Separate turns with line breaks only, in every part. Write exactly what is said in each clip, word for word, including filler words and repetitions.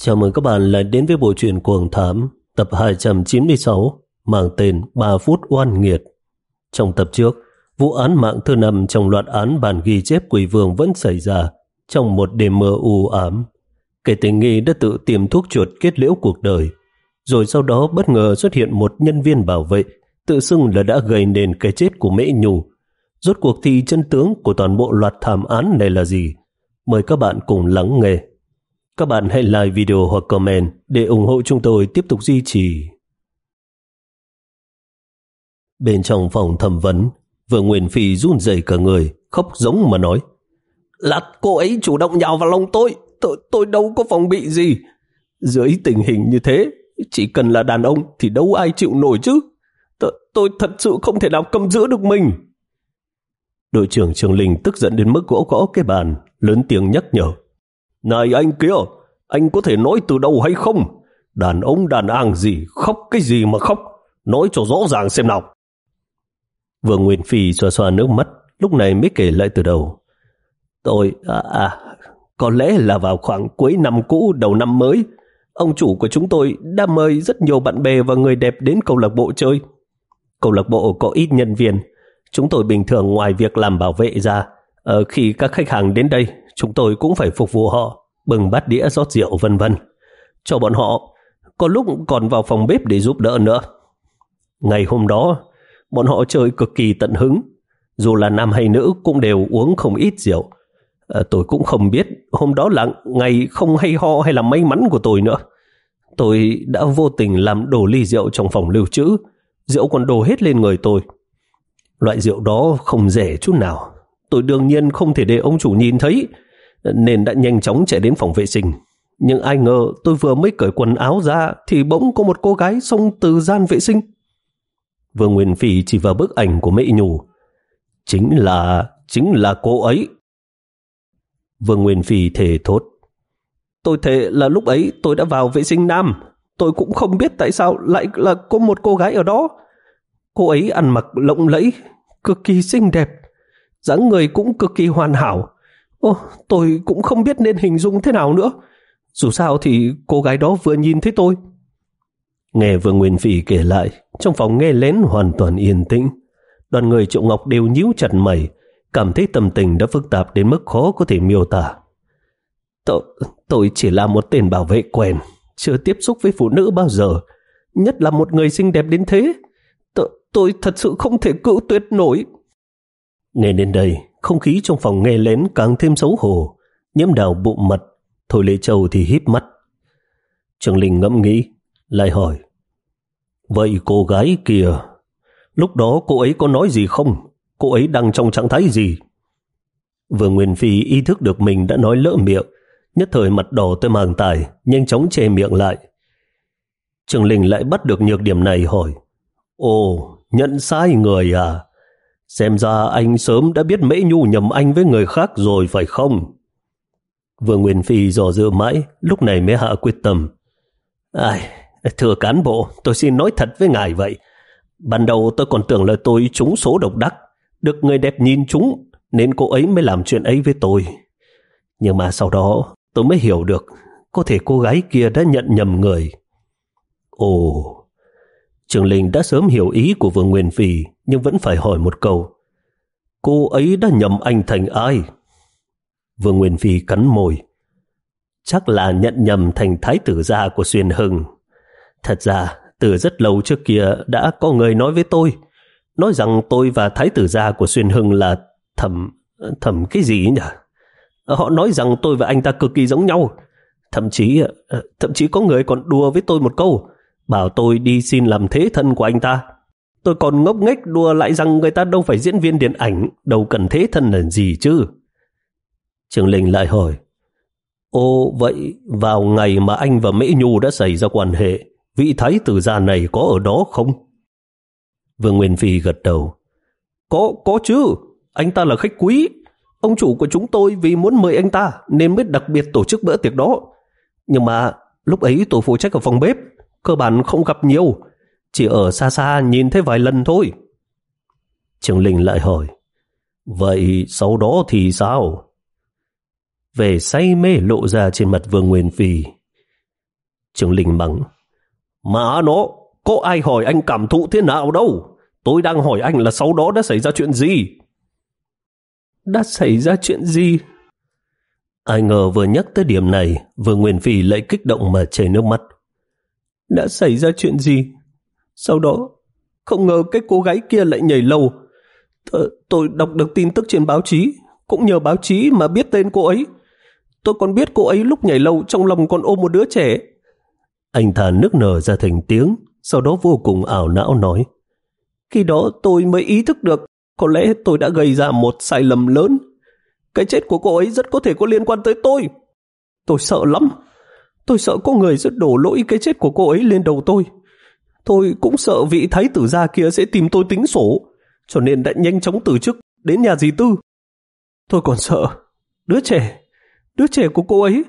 Chào mừng các bạn lại đến với bộ truyện Cuồng Thám tập hai trăm chín mươi sáu mang tên ba phút oan nghiệt. Trong tập trước, vụ án mạng thứ năm trong loạt án bản ghi chép quỷ vương vẫn xảy ra trong một đêm mưa u ám. Kẻ tình nghi đã tự tiêm thuốc chuột kết liễu cuộc đời, rồi sau đó bất ngờ xuất hiện một nhân viên bảo vệ tự xưng là đã gây nên cái chết của Mễ Nhu. Rốt cuộc thì chân tướng của toàn bộ loạt thảm án này là gì? Mời các bạn cùng lắng nghe. Các bạn hãy like video hoặc comment để ủng hộ chúng tôi tiếp tục duy trì. Bên trong phòng thẩm vấn, Vương Nguyên Phi run rẩy cả người, khóc giống mà nói: Là cô ấy chủ động nhào vào lòng tôi, tôi, tôi đâu có phòng bị gì. Dưới tình hình như thế, chỉ cần là đàn ông thì đâu ai chịu nổi chứ. Tôi, tôi thật sự không thể nào cầm giữ được mình. Đội trưởng Trường Linh tức giận đến mức gõ gõ cái bàn, lớn tiếng nhắc nhở: Này anh kia, anh có thể nói từ đầu hay không? Đàn ông đàn àng gì, khóc cái gì mà khóc? Nói cho rõ ràng xem nào. Vương Nguyên Phi xoa xoa nước mắt, lúc này mới kể lại từ đầu. Tôi, à, à, có lẽ là vào khoảng cuối năm cũ đầu năm mới, ông chủ của chúng tôi đã mời rất nhiều bạn bè và người đẹp đến câu lạc bộ chơi. Câu lạc bộ có ít nhân viên, chúng tôi bình thường ngoài việc làm bảo vệ ra, ở khi các khách hàng đến đây, chúng tôi cũng phải phục vụ họ, bưng bát đĩa rót rượu vân vân, cho bọn họ, có lúc còn vào phòng bếp để giúp đỡ nữa. Ngày hôm đó, bọn họ chơi cực kỳ tận hứng, dù là nam hay nữ cũng đều uống không ít rượu. À, tôi cũng không biết hôm đó là ngày không hay ho hay là may mắn của tôi nữa. Tôi đã vô tình làm đổ ly rượu trong phòng lưu trữ, rượu còn đổ hết lên người tôi. Loại rượu đó không rẻ chút nào. Tôi đương nhiên không thể để ông chủ nhìn thấy, nên đã nhanh chóng chạy đến phòng vệ sinh. Nhưng ai ngờ tôi vừa mới cởi quần áo ra thì bỗng có một cô gái xông từ gian vệ sinh. Vương Nguyên Phi chỉ vào bức ảnh của Mễ Nhu. Chính là, chính là cô ấy. Vương Nguyên Phi thề thốt. Tôi thề là lúc ấy tôi đã vào vệ sinh nam. Tôi cũng không biết tại sao lại là có một cô gái ở đó. Cô ấy ăn mặc lộng lẫy, cực kỳ xinh đẹp, dáng người cũng cực kỳ hoàn hảo. Ô, tôi cũng không biết nên hình dung thế nào nữa. Dù sao thì cô gái đó vừa nhìn thấy tôi. Nghe Vương Nguyên Phi kể lại, trong phòng nghe lén hoàn toàn yên tĩnh. Đoàn người Triệu Ngọc đều nhíu chặt mày, cảm thấy tâm tình đã phức tạp đến mức khó có thể miêu tả. Tôi, tôi chỉ là một tên bảo vệ quèn, chưa tiếp xúc với phụ nữ bao giờ, nhất là một người xinh đẹp đến thế. Tôi, tôi thật sự không thể cự tuyệt nổi. Nghe đến đây, không khí trong phòng nghe lén càng thêm xấu hổ. Nhiễm Đào bụng mặt, Thôi Lê Châu thì híp mắt. Trường Linh ngẫm nghĩ, lại hỏi: Vậy cô gái kia, lúc đó cô ấy có nói gì không? Cô ấy đang trong trạng thái gì? Vương Nguyên Phi ý thức được mình đã nói lỡ miệng, nhất thời mặt đỏ tới mang tài, nhanh chóng che miệng lại. Trường Linh lại bắt được nhược điểm này hỏi: Ồ, nhận sai người à? Xem ra anh sớm đã biết Mễ Nhu nhầm anh với người khác rồi phải không? Vương Nguyên Phi dò dự mãi, lúc này mới hạ quyết tâm. Ai, thưa cán bộ, tôi xin nói thật với ngài vậy. Ban đầu tôi còn tưởng là tôi trúng số độc đắc, được người đẹp nhìn trúng, nên cô ấy mới làm chuyện ấy với tôi. Nhưng mà sau đó tôi mới hiểu được, có thể cô gái kia đã nhận nhầm người. Ồ, Trường Linh đã sớm hiểu ý của Vương Nguyên Phi, nhưng vẫn phải hỏi một câu. Cô ấy đã nhầm anh thành ai? Vương Nguyên Phi cắn môi. Chắc là nhận nhầm thành thái tử gia của Xuyên Hưng. Thật ra, từ rất lâu trước kia đã có người nói với tôi, nói rằng tôi và thái tử gia của Xuyên Hưng là thẩm... thẩm cái gì nhỉ? Họ nói rằng tôi và anh ta cực kỳ giống nhau. Thậm chí, thậm chí có người còn đùa với tôi một câu, bảo tôi đi xin làm thế thân của anh ta. Tôi còn ngốc nghếch đùa lại rằng người ta đâu phải diễn viên điện ảnh, đâu cần thế thân là gì chứ. Trường Linh lại hỏi: Ồ, vậy vào ngày mà anh và Mễ Nhu đã xảy ra quan hệ, vị thái tử gia này có ở đó không? Vương Nguyên Phi gật đầu. Có, có chứ. Anh ta là khách quý. Ông chủ của chúng tôi vì muốn mời anh ta nên mới đặc biệt tổ chức bữa tiệc đó. Nhưng mà lúc ấy tôi phụ trách ở phòng bếp, cơ bản không gặp nhiều, chỉ ở xa xa nhìn thấy vài lần thôi. Trường Linh lại hỏi: Vậy sau đó thì sao? Vẻ say mê lộ ra trên mặt Vương Nguyên Phi. Trường Linh mắng. Mà nó, có ai hỏi anh cảm thụ thế nào đâu. Tôi đang hỏi anh là sau đó đã xảy ra chuyện gì. Đã xảy ra chuyện gì? Ai ngờ vừa nhắc tới điểm này, Vương Nguyên Phi lại kích động mà chảy nước mắt. Đã xảy ra chuyện gì? Sau đó, không ngờ cái cô gái kia lại nhảy lầu. Th tôi đọc được tin tức trên báo chí, cũng nhờ báo chí mà biết tên cô ấy. Tôi còn biết cô ấy lúc nhảy lầu trong lòng còn ôm một đứa trẻ. Anh ta nức nở ra thành tiếng, sau đó vô cùng ảo não nói. Khi đó tôi mới ý thức được, có lẽ tôi đã gây ra một sai lầm lớn. Cái chết của cô ấy rất có thể có liên quan tới tôi. Tôi sợ lắm. Tôi sợ có người sẽ đổ lỗi cái chết của cô ấy lên đầu tôi. Tôi cũng sợ vị thái tử gia kia sẽ tìm tôi tính sổ, cho nên đã nhanh chóng từ chức đến nhà dì Tư. Tôi còn sợ đứa trẻ, đứa trẻ của cô ấy.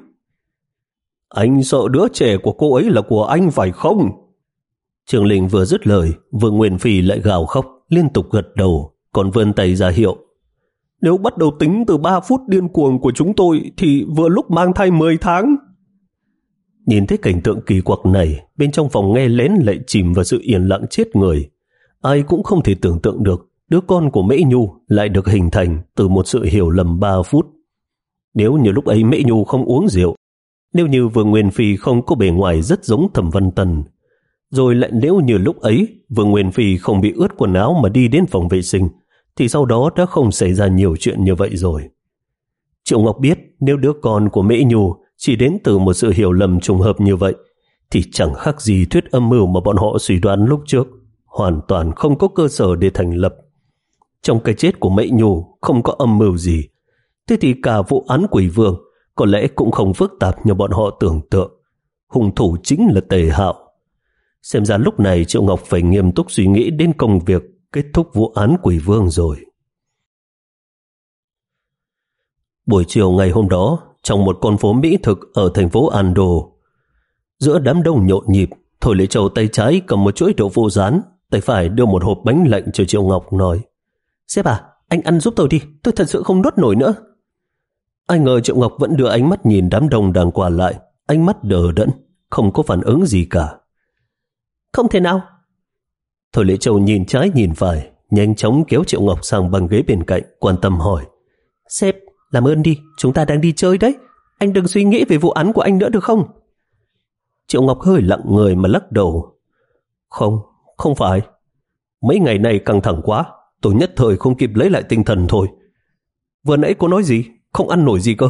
Anh sợ đứa trẻ của cô ấy là của anh phải không? Trường Linh vừa dứt lời, Vương Nguyên Phi lại gào khóc, liên tục gật đầu, còn vươn tay ra hiệu. Nếu bắt đầu tính từ ba phút điên cuồng của chúng tôi thì vừa lúc mang thai mười tháng. Nhìn thấy cảnh tượng kỳ quặc này, bên trong phòng nghe lén lại chìm vào sự yên lặng chết người. Ai cũng không thể tưởng tượng được đứa con của Mễ Nhu lại được hình thành từ một sự hiểu lầm ba phút. Nếu như lúc ấy Mễ Nhu không uống rượu, nếu như Vương Nguyên Phi không có bề ngoài rất giống Thẩm Văn Tần, rồi lại nếu như lúc ấy Vương Nguyên Phi không bị ướt quần áo mà đi đến phòng vệ sinh, thì sau đó đã không xảy ra nhiều chuyện như vậy rồi. Triệu Ngọc biết nếu đứa con của Mễ Nhu chỉ đến từ một sự hiểu lầm trùng hợp như vậy, thì chẳng khác gì thuyết âm mưu mà bọn họ suy đoán lúc trước, hoàn toàn không có cơ sở để thành lập. Trong cái chết của Mễ Nhu không có âm mưu gì, thế thì cả vụ án Quỷ Vương có lẽ cũng không phức tạp như bọn họ tưởng tượng. Hung thủ chính là Tề Hạo. Xem ra lúc này Triệu Ngọc phải nghiêm túc suy nghĩ đến công việc kết thúc vụ án Quỷ Vương rồi. Buổi chiều ngày hôm đó, trong một con phố mỹ thực ở thành phố Ando, giữa đám đông nhộn nhịp, Thôi Lệ Châu tay trái cầm một chuỗi đậu phụ rán, tay phải đưa một hộp bánh lạnh cho Triệu Ngọc, nói: Sếp à, anh ăn giúp tôi đi, tôi thật sự không nuốt nổi nữa. Ai ngờ Triệu Ngọc vẫn đưa ánh mắt nhìn đám đông đang qua lại, ánh mắt đờ đẫn, không có phản ứng gì cả. Không thể nào. Thôi Lệ Châu nhìn trái nhìn phải, nhanh chóng kéo Triệu Ngọc sang băng ghế bên cạnh, quan tâm hỏi: Sếp, làm ơn đi, chúng ta đang đi chơi đấy, anh đừng suy nghĩ về vụ án của anh nữa được không? Triệu Ngọc hơi lặng người mà lắc đầu. Không, không phải. Mấy ngày này căng thẳng quá, tôi nhất thời không kịp lấy lại tinh thần thôi. Vừa nãy cô nói gì? Không ăn nổi gì cơ?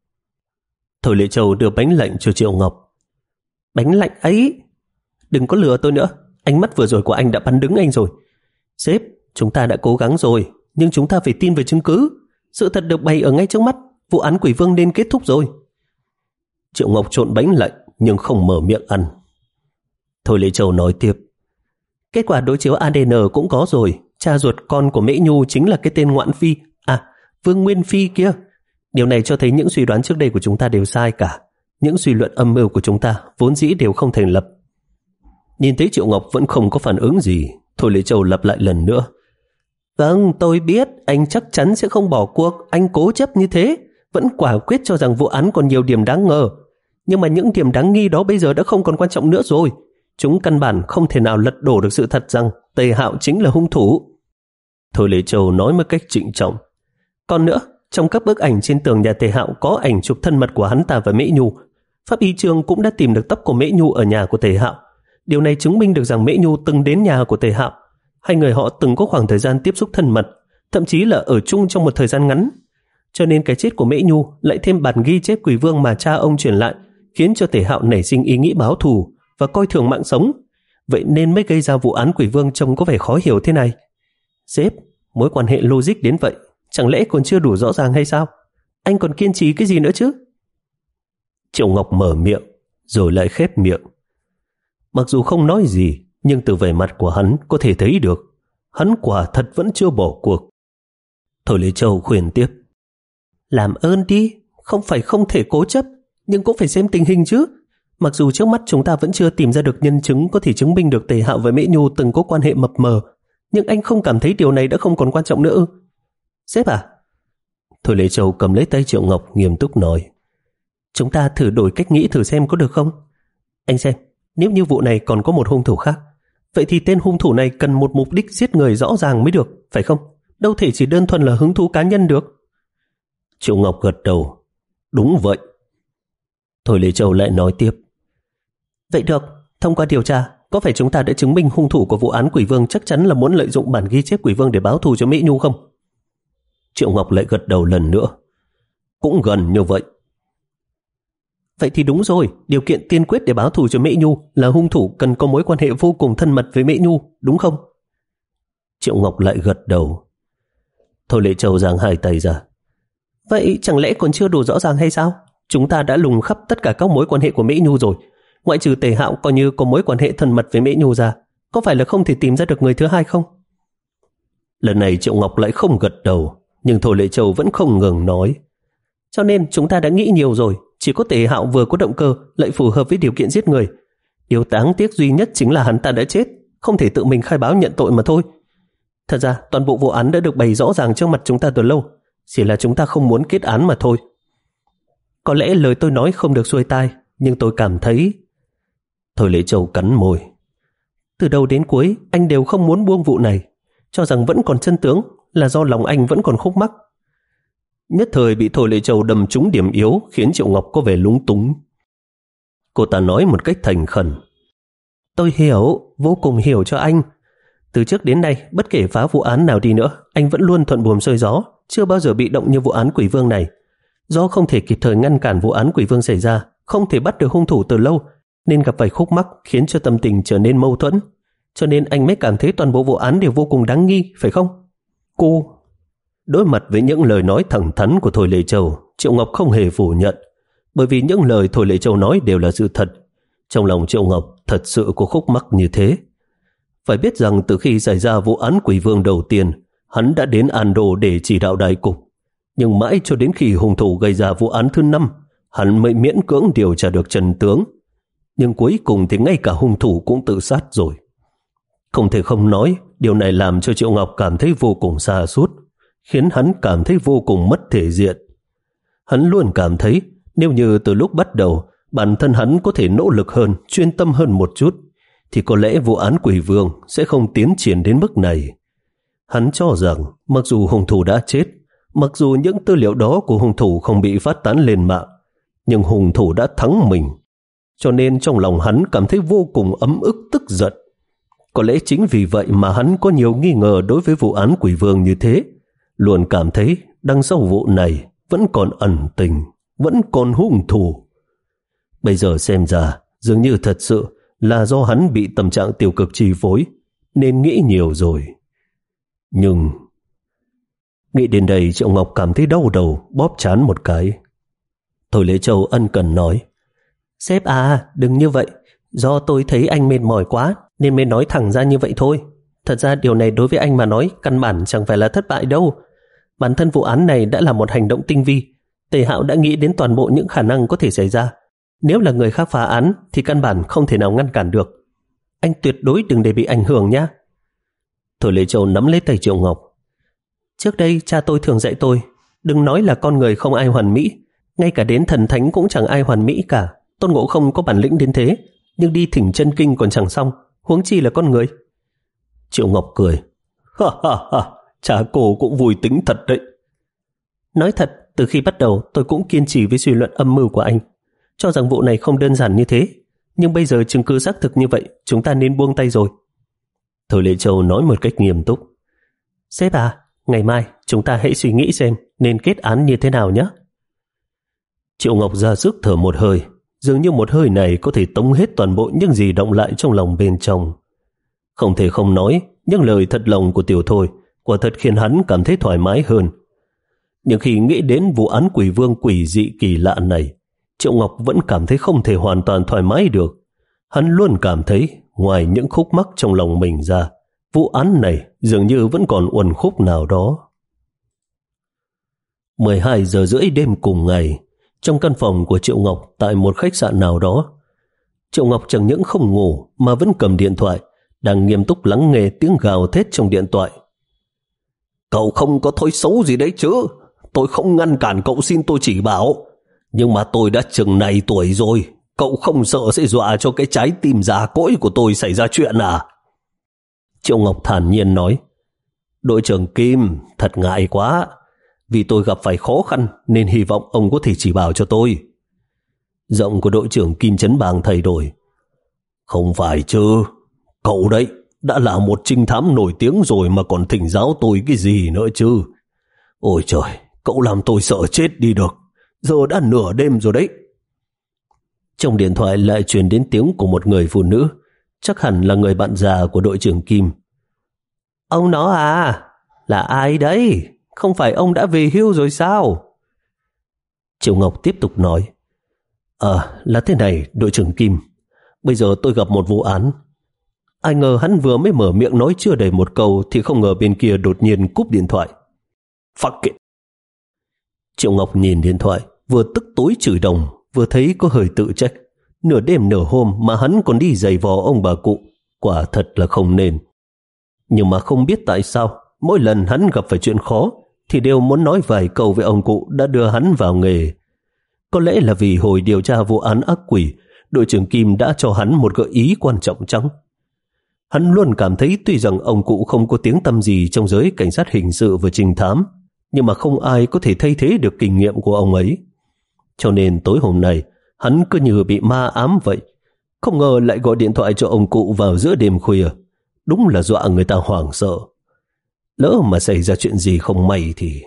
Thôi Lệ Châu đưa bánh lạnh cho Triệu Ngọc. Bánh lạnh ấy? Đừng có lừa tôi nữa, ánh mắt vừa rồi của anh đã bắn đứng anh rồi. Sếp, chúng ta đã cố gắng rồi, nhưng chúng ta phải tin về chứng cứ. Sự thật được bày ở ngay trước mắt, vụ án Quỷ Vương nên kết thúc rồi. Triệu Ngọc trộn bánh lạnh nhưng không mở miệng ăn. Thôi Lệ Châu nói tiếp: Kết quả đối chiếu a đê en cũng có rồi, cha ruột con của Mễ Nhu chính là cái tên Ngoạn Phi, à, Vương Nguyên Phi kia. Điều này cho thấy những suy đoán trước đây của chúng ta đều sai cả. Những suy luận âm mưu của chúng ta vốn dĩ đều không thành lập. Nhìn thấy Triệu Ngọc vẫn không có phản ứng gì, Thôi Lệ Châu lặp lại lần nữa: Vâng, tôi biết, anh chắc chắn sẽ không bỏ cuộc, anh cố chấp như thế, vẫn quả quyết cho rằng vụ án còn nhiều điểm đáng ngờ. Nhưng mà những điểm đáng nghi đó bây giờ đã không còn quan trọng nữa rồi. Chúng căn bản không thể nào lật đổ được sự thật rằng Tề Hạo chính là hung thủ. Thôi Lệ Châu nói một cách trịnh trọng: Còn nữa, trong các bức ảnh trên tường nhà Tề Hạo có ảnh chụp thân mật của hắn ta và Mễ Nhu. Pháp y trường cũng đã tìm được tóc của Mễ Nhu ở nhà của Tề Hạo. Điều này chứng minh được rằng Mễ Nhu từng đến nhà của Tề Hạo. Hai người họ từng có khoảng thời gian tiếp xúc thân mật, thậm chí là ở chung trong một thời gian ngắn. Cho nên cái chết của Mễ Nhu lại thêm bản ghi chép Quỷ Vương mà cha ông truyền lại, khiến cho Tề Hạo nảy sinh ý nghĩ báo thù và coi thường mạng sống. Vậy nên mới gây ra vụ án Quỷ Vương trông có vẻ khó hiểu thế này. Sếp, mối quan hệ logic đến vậy, chẳng lẽ còn chưa đủ rõ ràng hay sao? Anh còn kiên trì cái gì nữa chứ? Triệu Ngọc mở miệng, rồi lại khép miệng. Mặc dù không nói gì, nhưng từ vẻ mặt của hắn có thể thấy được hắn quả thật vẫn chưa bỏ cuộc. Thôi Lệ Châu khuyên tiếp: Làm ơn đi, không phải không thể cố chấp, nhưng cũng phải xem tình hình chứ. Mặc dù trước mắt chúng ta vẫn chưa tìm ra được nhân chứng có thể chứng minh được Tề Hạo với Mễ Nhu từng có quan hệ mập mờ, nhưng anh không cảm thấy điều này đã không còn quan trọng nữa ư? Sếp à? Thôi Lệ Châu cầm lấy tay Triệu Ngọc nghiêm túc nói: Chúng ta thử đổi cách nghĩ thử xem có được không? Anh xem, nếu như vụ này còn có một hung thủ khác, vậy thì tên hung thủ này cần một mục đích giết người rõ ràng mới được, phải không? Đâu thể chỉ đơn thuần là hứng thú cá nhân được. Triệu Ngọc gật đầu. Đúng vậy. Thôi Lê Châu lại nói tiếp. Vậy được, thông qua điều tra, có phải chúng ta đã chứng minh hung thủ của vụ án Quỷ Vương chắc chắn là muốn lợi dụng bản ghi chép Quỷ Vương để báo thù cho Mỹ Nhu không? Triệu Ngọc lại gật đầu lần nữa. Cũng gần như vậy. Vậy thì đúng rồi, điều kiện tiên quyết để báo thù cho Mỹ Nhu là hung thủ cần có mối quan hệ vô cùng thân mật với Mỹ Nhu, đúng không? Triệu Ngọc lại gật đầu. Thôi Lệ Châu giang hai tay ra. Vậy chẳng lẽ còn chưa đủ rõ ràng hay sao? Chúng ta đã lùng khắp tất cả các mối quan hệ của Mỹ Nhu rồi. Ngoại trừ Tề Hạo coi như có mối quan hệ thân mật với Mỹ Nhu ra, có phải là không thể tìm ra được người thứ hai không? Lần này Triệu Ngọc lại không gật đầu, nhưng Thôi Lệ Châu vẫn không ngừng nói. Cho nên chúng ta đã nghĩ nhiều rồi, chỉ có Tề Hạo vừa có động cơ lại phù hợp với điều kiện giết người. Điều đáng tiếc duy nhất chính là hắn ta đã chết, không thể tự mình khai báo nhận tội mà thôi. Thật ra toàn bộ vụ án đã được bày rõ ràng trước mặt chúng ta từ lâu, chỉ là chúng ta không muốn kết án mà thôi. Có lẽ lời tôi nói không được xuôi tai, nhưng tôi cảm thấy... Thôi Lệ Châu cắn môi. Từ đầu đến cuối anh đều không muốn buông vụ này, cho rằng vẫn còn chân tướng là do lòng anh vẫn còn khúc mắc. Nhất thời bị Thôi Lệ Châu đâm trúng điểm yếu khiến Triệu Ngọc có vẻ lúng túng. Cô ta nói một cách thành khẩn. Tôi hiểu, vô cùng hiểu cho anh. Từ trước đến nay, bất kể phá vụ án nào đi nữa, anh vẫn luôn thuận buồm xuôi gió, chưa bao giờ bị động như vụ án Quỷ Vương này. Do không thể kịp thời ngăn cản vụ án Quỷ Vương xảy ra, không thể bắt được hung thủ từ lâu, nên gặp phải khúc mắc khiến cho tâm tình trở nên mâu thuẫn. Cho nên anh mới cảm thấy toàn bộ vụ án đều vô cùng đáng nghi, phải không? Cô... Đối mặt với những lời nói thẳng thắn của Thôi Lệ Châu, Triệu Ngọc không hề phủ nhận, bởi vì những lời Thôi Lệ Châu nói đều là sự thật. Trong lòng Triệu Ngọc thật sự có khúc mắc như thế. Phải biết rằng từ khi xảy ra vụ án Quỷ Vương đầu tiên, hắn đã đến An Đô để chỉ đạo đại cục. Nhưng mãi cho đến khi hung thủ gây ra vụ án thứ năm, hắn mới miễn cưỡng điều tra được chân tướng. Nhưng cuối cùng thì ngay cả hung thủ cũng tự sát rồi. Không thể không nói, điều này làm cho Triệu Ngọc cảm thấy vô cùng sa sút, khiến hắn cảm thấy vô cùng mất thể diện. Hắn luôn cảm thấy nếu như từ lúc bắt đầu bản thân hắn có thể nỗ lực hơn, chuyên tâm hơn một chút, thì có lẽ vụ án Quỷ Vương sẽ không tiến triển đến mức này. Hắn cho rằng mặc dù hung thủ đã chết, mặc dù những tư liệu đó của hung thủ không bị phát tán lên mạng, nhưng hung thủ đã thắng mình. Cho nên trong lòng hắn cảm thấy vô cùng ấm ức tức giận. Có lẽ chính vì vậy mà hắn có nhiều nghi ngờ đối với vụ án Quỷ Vương như thế, luôn cảm thấy đằng sau vụ này vẫn còn ẩn tình, vẫn còn hung thủ. Bây giờ xem ra dường như thật sự là do hắn bị tâm trạng tiêu cực chi phối nên nghĩ nhiều rồi. Nhưng nghĩ đến đây Triệu Ngọc cảm thấy đau đầu, bóp trán một cái. Thôi Lễ Châu ân cần nói, sếp à, đừng như vậy, do tôi thấy anh mệt mỏi quá nên mới nói thẳng ra như vậy thôi. Thật ra điều này đối với anh mà nói căn bản chẳng phải là thất bại đâu. Bản thân vụ án này đã là một hành động tinh vi. Tề Hạo đã nghĩ đến toàn bộ những khả năng có thể xảy ra. Nếu là người khác phá án thì căn bản không thể nào ngăn cản được. Anh tuyệt đối đừng để bị ảnh hưởng nhé. Thôi Lê Châu nắm lấy tay Triệu Ngọc. Trước đây cha tôi thường dạy tôi, đừng nói là con người không ai hoàn mỹ, ngay cả đến thần thánh cũng chẳng ai hoàn mỹ cả. Tôn Ngộ Không có bản lĩnh đến thế, nhưng đi thỉnh chân kinh còn chẳng xong, huống chi là con người. Triệu Ngọc cười. Ha ha ha, cha cô cũng vui tính thật đấy. Nói thật, từ khi bắt đầu tôi cũng kiên trì với suy luận âm mưu của anh, cho rằng vụ này không đơn giản như thế. Nhưng bây giờ chứng cứ xác thực như vậy, chúng ta nên buông tay rồi. Thôi Lê Châu nói một cách nghiêm túc. Sếp à, ngày mai chúng ta hãy suy nghĩ xem nên kết án như thế nào nhé. Triệu Ngọc ra sức thở một hơi, dường như một hơi này có thể tống hết toàn bộ những gì động lại trong lòng bên trong. Không thể không nói, những lời thật lòng của Tiểu Thôi quả thật khiến hắn cảm thấy thoải mái hơn. Nhưng khi nghĩ đến vụ án Quỷ Vương quỷ dị kỳ lạ này, Triệu Ngọc vẫn cảm thấy không thể hoàn toàn thoải mái được. Hắn luôn cảm thấy ngoài những khúc mắc trong lòng mình ra, vụ án này dường như vẫn còn uẩn khúc nào đó. mười hai giờ rưỡi đêm cùng ngày, trong căn phòng của Triệu Ngọc tại một khách sạn nào đó, Triệu Ngọc chẳng những không ngủ mà vẫn cầm điện thoại, đang nghiêm túc lắng nghe tiếng gào thét trong điện thoại. Cậu không có thói xấu gì đấy chứ? Tôi không ngăn cản cậu xin tôi chỉ bảo. Nhưng mà tôi đã chừng này tuổi rồi, cậu không sợ sẽ dọa cho cái trái tim già cỗi của tôi xảy ra chuyện à? Triệu Ngọc thản nhiên nói, đội trưởng Kim, thật ngại quá. Vì tôi gặp phải khó khăn nên hy vọng ông có thể chỉ bảo cho tôi. Giọng của đội trưởng Kim Chấn Bàng thay đổi. Không phải chứ, cậu đấy đã là một trinh thám nổi tiếng rồi mà còn thỉnh giáo tôi cái gì nữa chứ. Ôi trời, cậu làm tôi sợ chết đi được. Giờ đã nửa đêm rồi đấy. Trong điện thoại lại truyền đến tiếng của một người phụ nữ, chắc hẳn là người bạn già của đội trưởng Kim. Ông nó à, là ai đấy? Không phải ông đã về hưu rồi sao? Triệu Ngọc tiếp tục nói, À, là thế này, đội trưởng Kim. Bây giờ tôi gặp một vụ án. Ai ngờ hắn vừa mới mở miệng nói chưa đầy một câu thì không ngờ bên kia đột nhiên cúp điện thoại. Fuck it. Triệu Ngọc nhìn điện thoại, vừa tức tối chửi đồng, vừa thấy có hơi tự trách. Nửa đêm nửa hôm mà hắn còn đi giày vò ông bà cụ, quả thật là không nên. Nhưng mà không biết tại sao, mỗi lần hắn gặp phải chuyện khó thì đều muốn nói vài câu với ông cụ đã đưa hắn vào nghề. Có lẽ là vì hồi điều tra vụ án ác quỷ, đội trưởng Kim đã cho hắn một gợi ý quan trọng chăng? Hắn luôn cảm thấy tuy rằng ông cụ không có tiếng tăm gì trong giới cảnh sát hình sự và trinh thám, nhưng mà không ai có thể thay thế được kinh nghiệm của ông ấy. Cho nên tối hôm nay, hắn cứ như bị ma ám vậy. Không ngờ lại gọi điện thoại cho ông cụ vào giữa đêm khuya. Đúng là dọa người ta hoảng sợ. Lỡ mà xảy ra chuyện gì không may thì...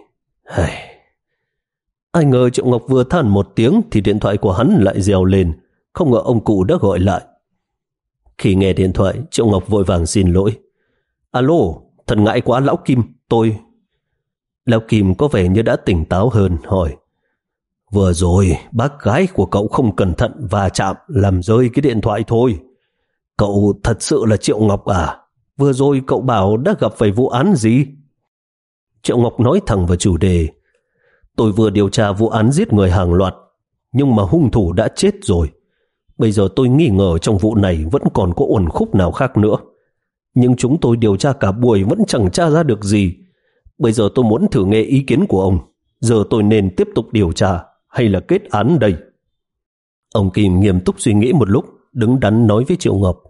Ai ngờ Triệu Ngọc vừa than một tiếng thì điện thoại của hắn lại reo lên. Không ngờ ông cụ đã gọi lại. Khi nghe điện thoại, Triệu Ngọc vội vàng xin lỗi. Alo, thật ngại quá lão Kim, tôi... Lão Kim có vẻ như đã tỉnh táo hơn, hỏi. Vừa rồi, bác gái của cậu không cẩn thận và chạm làm rơi cái điện thoại thôi. Cậu thật sự là Triệu Ngọc à? Vừa rồi cậu bảo đã gặp phải vụ án gì? Triệu Ngọc nói thẳng vào chủ đề. Tôi vừa điều tra vụ án giết người hàng loạt, nhưng mà hung thủ đã chết rồi. Bây giờ tôi nghi ngờ trong vụ này vẫn còn có uẩn khúc nào khác nữa. Nhưng chúng tôi điều tra cả buổi vẫn chẳng tra ra được gì. Bây giờ tôi muốn thử nghe ý kiến của ông. Giờ tôi nên tiếp tục điều tra hay là kết án đây? Ông Kim nghiêm túc suy nghĩ một lúc, đứng đắn nói với Triệu Ngọc.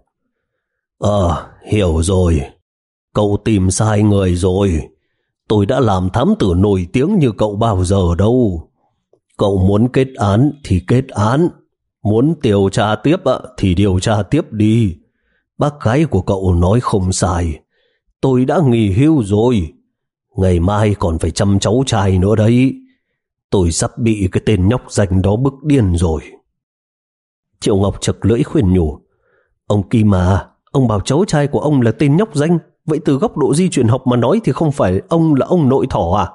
Ờ, hiểu rồi. Cậu tìm sai người rồi. Tôi đã làm thám tử nổi tiếng như cậu bao giờ đâu. Cậu muốn kết án thì kết án. Muốn điều tra tiếp thì điều tra tiếp đi. Bác gái của cậu nói không sai. Tôi đã nghỉ hưu rồi. Ngày mai còn phải chăm cháu trai nữa đấy. Tôi sắp bị cái tên nhóc danh đó bức điên rồi. Triệu Ngọc chật lưỡi khuyên nhủ. Ông Kim à, ông bảo cháu trai của ông là tên nhóc danh. Vậy từ góc độ di truyền học mà nói thì không phải ông là ông nội thỏ à?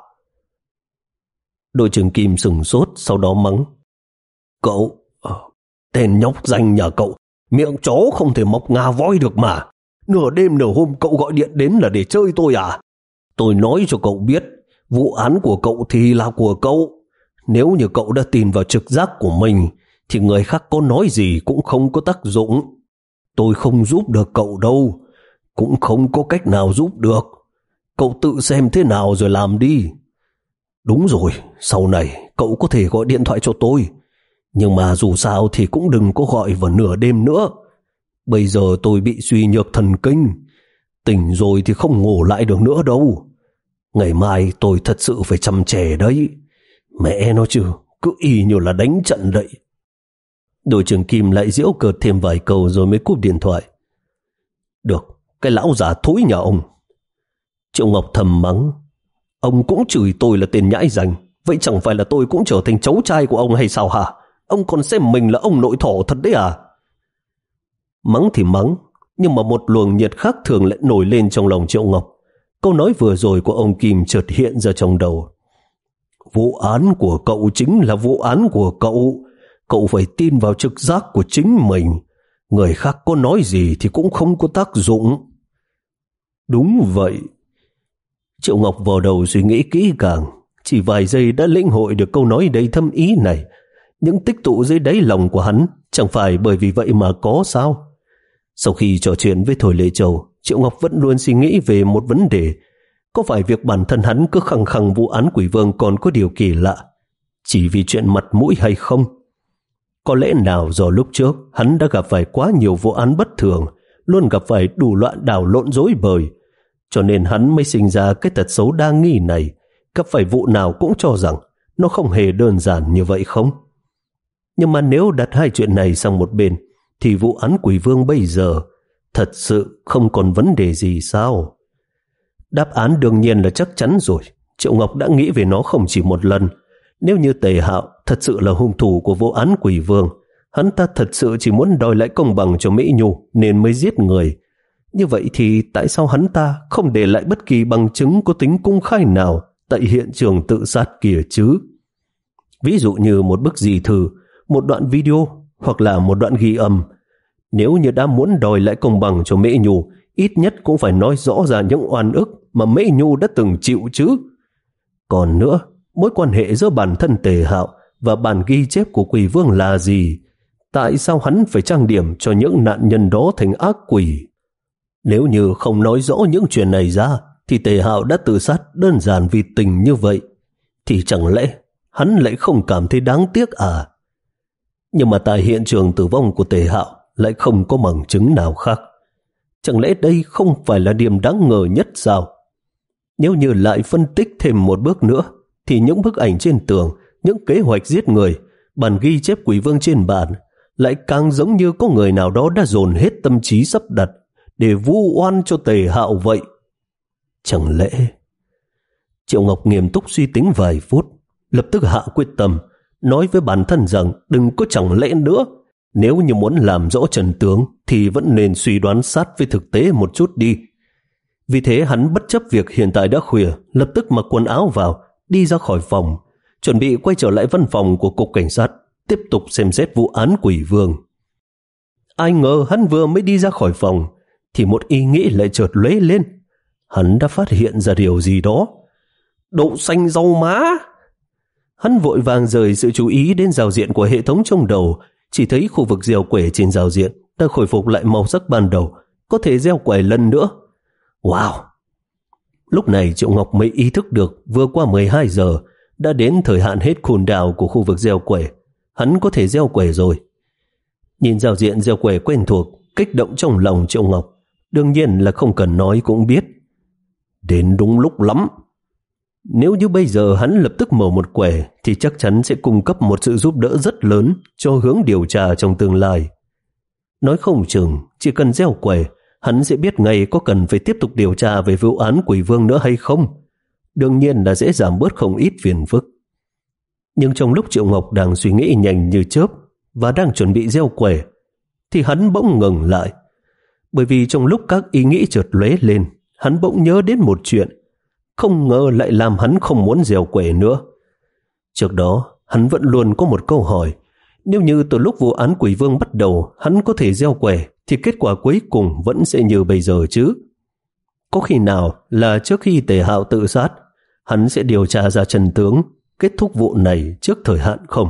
Đội trưởng Kim sửng sốt, sau đó mắng. Cậu, tên nhóc danh nhà cậu, miệng chó không thể mọc ngà voi được mà. Nửa đêm nửa hôm cậu gọi điện đến là để chơi tôi à? Tôi nói cho cậu biết, vụ án của cậu thì là của cậu. Nếu như cậu đã tin vào trực giác của mình, thì người khác có nói gì cũng không có tác dụng. Tôi không giúp được cậu đâu, cũng không có cách nào giúp được. Cậu tự xem thế nào rồi làm đi. Đúng rồi, sau này cậu có thể gọi điện thoại cho tôi. Nhưng mà dù sao thì cũng đừng có gọi vào nửa đêm nữa. Bây giờ tôi bị suy nhược thần kinh. Tỉnh rồi thì không ngủ lại được nữa đâu. Ngày mai tôi thật sự phải chăm trẻ đấy. Mẹ nó chứ, cứ y như là đánh trận vậy. Đội trưởng Kim lại giễu cợt thêm vài câu rồi mới cúp điện thoại. Được, cái lão già thối nhà ông. Triệu Ngọc thầm mắng. Ông cũng chửi tôi là tên nhãi danh. Vậy chẳng phải là tôi cũng trở thành cháu trai của ông hay sao hả? Ông còn xem mình là ông nội thỏ thật đấy à? Mắng thì mắng, nhưng mà một luồng nhiệt khác thường lại nổi lên trong lòng Triệu Ngọc. Câu nói vừa rồi của ông Kim chợt hiện ra trong đầu. Vụ án của cậu chính là vụ án của cậu. Cậu phải tin vào trực giác của chính mình. Người khác có nói gì thì cũng không có tác dụng. Đúng vậy. Triệu Ngọc vào đầu suy nghĩ kỹ càng. Chỉ vài giây đã lĩnh hội được câu nói đầy thâm ý này. Những tích tụ dưới đáy lòng của hắn chẳng phải bởi vì vậy mà có sao? Sau khi trò chuyện với Thôi Lệ Châu, Triệu Ngọc vẫn luôn suy nghĩ về một vấn đề. Có phải việc bản thân hắn cứ khăng khăng vụ án Quỷ Vương còn có điều kỳ lạ chỉ vì chuyện mặt mũi hay không? Có lẽ nào do lúc trước hắn đã gặp phải quá nhiều vụ án bất thường, luôn gặp phải đủ loại đảo lộn rối bời, cho nên hắn mới sinh ra cái tật xấu đa nghi này, gặp phải vụ nào cũng cho rằng nó không hề đơn giản như vậy không? Nhưng mà nếu đặt hai chuyện này sang một bên, thì vụ án Quỷ Vương bây giờ thật sự không còn vấn đề gì sao? Đáp án đương nhiên là chắc chắn rồi. Triệu Ngọc đã nghĩ về nó không chỉ một lần. Nếu như Tề Hạo thật sự là hung thủ của vụ án Quỷ Vương, hắn ta thật sự chỉ muốn đòi lại công bằng cho Mỹ Nhu nên mới giết người. Như vậy thì tại sao hắn ta không để lại bất kỳ bằng chứng có tính công khai nào tại hiện trường tự sát kia chứ? Ví dụ như một bức di thư, một đoạn video hoặc là một đoạn ghi âm. Nếu như đã muốn đòi lại công bằng cho Mễ Nhu, ít nhất cũng phải nói rõ ra những oan ức mà Mễ Nhu đã từng chịu chứ. Còn nữa, mối quan hệ giữa bản thân Tề Hạo và bản ghi chép của Quỷ Vương là gì? Tại sao hắn phải trang điểm cho những nạn nhân đó thành ác quỷ? Nếu như không nói rõ những chuyện này ra, thì Tề Hạo đã tự sát đơn giản vì tình như vậy, thì chẳng lẽ hắn lại không cảm thấy đáng tiếc à? Nhưng mà tại hiện trường tử vong của Tề Hạo lại không có bằng chứng nào khác. Chẳng lẽ đây không phải là điểm đáng ngờ nhất sao? Nếu như lại phân tích thêm một bước nữa, thì những bức ảnh trên tường, những kế hoạch giết người, bản ghi chép Quỷ Vương trên bàn lại càng giống như có người nào đó đã dồn hết tâm trí sắp đặt để vu oan cho Tề Hạo vậy. Chẳng lẽ... Triệu Ngọc nghiêm túc suy tính vài phút, lập tức hạ quyết tâm, nói với bản thân rằng đừng có chẳng lẽ nữa. Nếu như muốn làm rõ chân tướng thì vẫn nên suy đoán sát với thực tế một chút đi. Vì thế hắn bất chấp việc hiện tại đã khuya, lập tức mặc quần áo vào, đi ra khỏi phòng, chuẩn bị quay trở lại văn phòng của cục cảnh sát, tiếp tục xem xét vụ án Quỷ Vương. Ai ngờ hắn vừa mới đi ra khỏi phòng, thì một ý nghĩ lại chợt lóe lên. Hắn đã phát hiện ra điều gì đó. Đậu xanh rau má! Hắn vội vàng rời sự chú ý đến giao diện của hệ thống trong đầu, chỉ thấy khu vực gieo quẻ trên giao diện đã khôi phục lại màu sắc ban đầu, có thể gieo quẻ lần nữa. Wow! Lúc này Triệu Ngọc mới ý thức được vừa qua mười hai giờ, đã đến thời hạn hết cooldown của khu vực gieo quẻ. Hắn có thể gieo quẻ rồi. Nhìn giao diện gieo quẻ quen thuộc, kích động trong lòng Triệu Ngọc, đương nhiên là không cần nói cũng biết. Đến đúng lúc lắm. Nếu như bây giờ hắn lập tức mở một quẻ thì chắc chắn sẽ cung cấp một sự giúp đỡ rất lớn cho hướng điều tra trong tương lai. Nói không chừng, chỉ cần gieo quẻ, hắn sẽ biết ngay có cần phải tiếp tục điều tra về vụ án Quỷ Vương nữa hay không. Đương nhiên là dễ giảm bớt không ít phiền phức. Nhưng trong lúc Triệu Ngọc đang suy nghĩ nhanh như chớp và đang chuẩn bị gieo quẻ, thì hắn bỗng ngừng lại. Bởi vì trong lúc các ý nghĩ chợt lóe lên, hắn bỗng nhớ đến một chuyện, không ngờ lại làm hắn không muốn gieo quẻ nữa. Trước đó, hắn vẫn luôn có một câu hỏi, nếu như từ lúc vụ án Quỷ Vương bắt đầu hắn có thể gieo quẻ, thì kết quả cuối cùng vẫn sẽ như bây giờ chứ. Có khi nào là trước khi Tề Hạo tự sát, hắn sẽ điều tra ra chân tướng, kết thúc vụ này trước thời hạn không?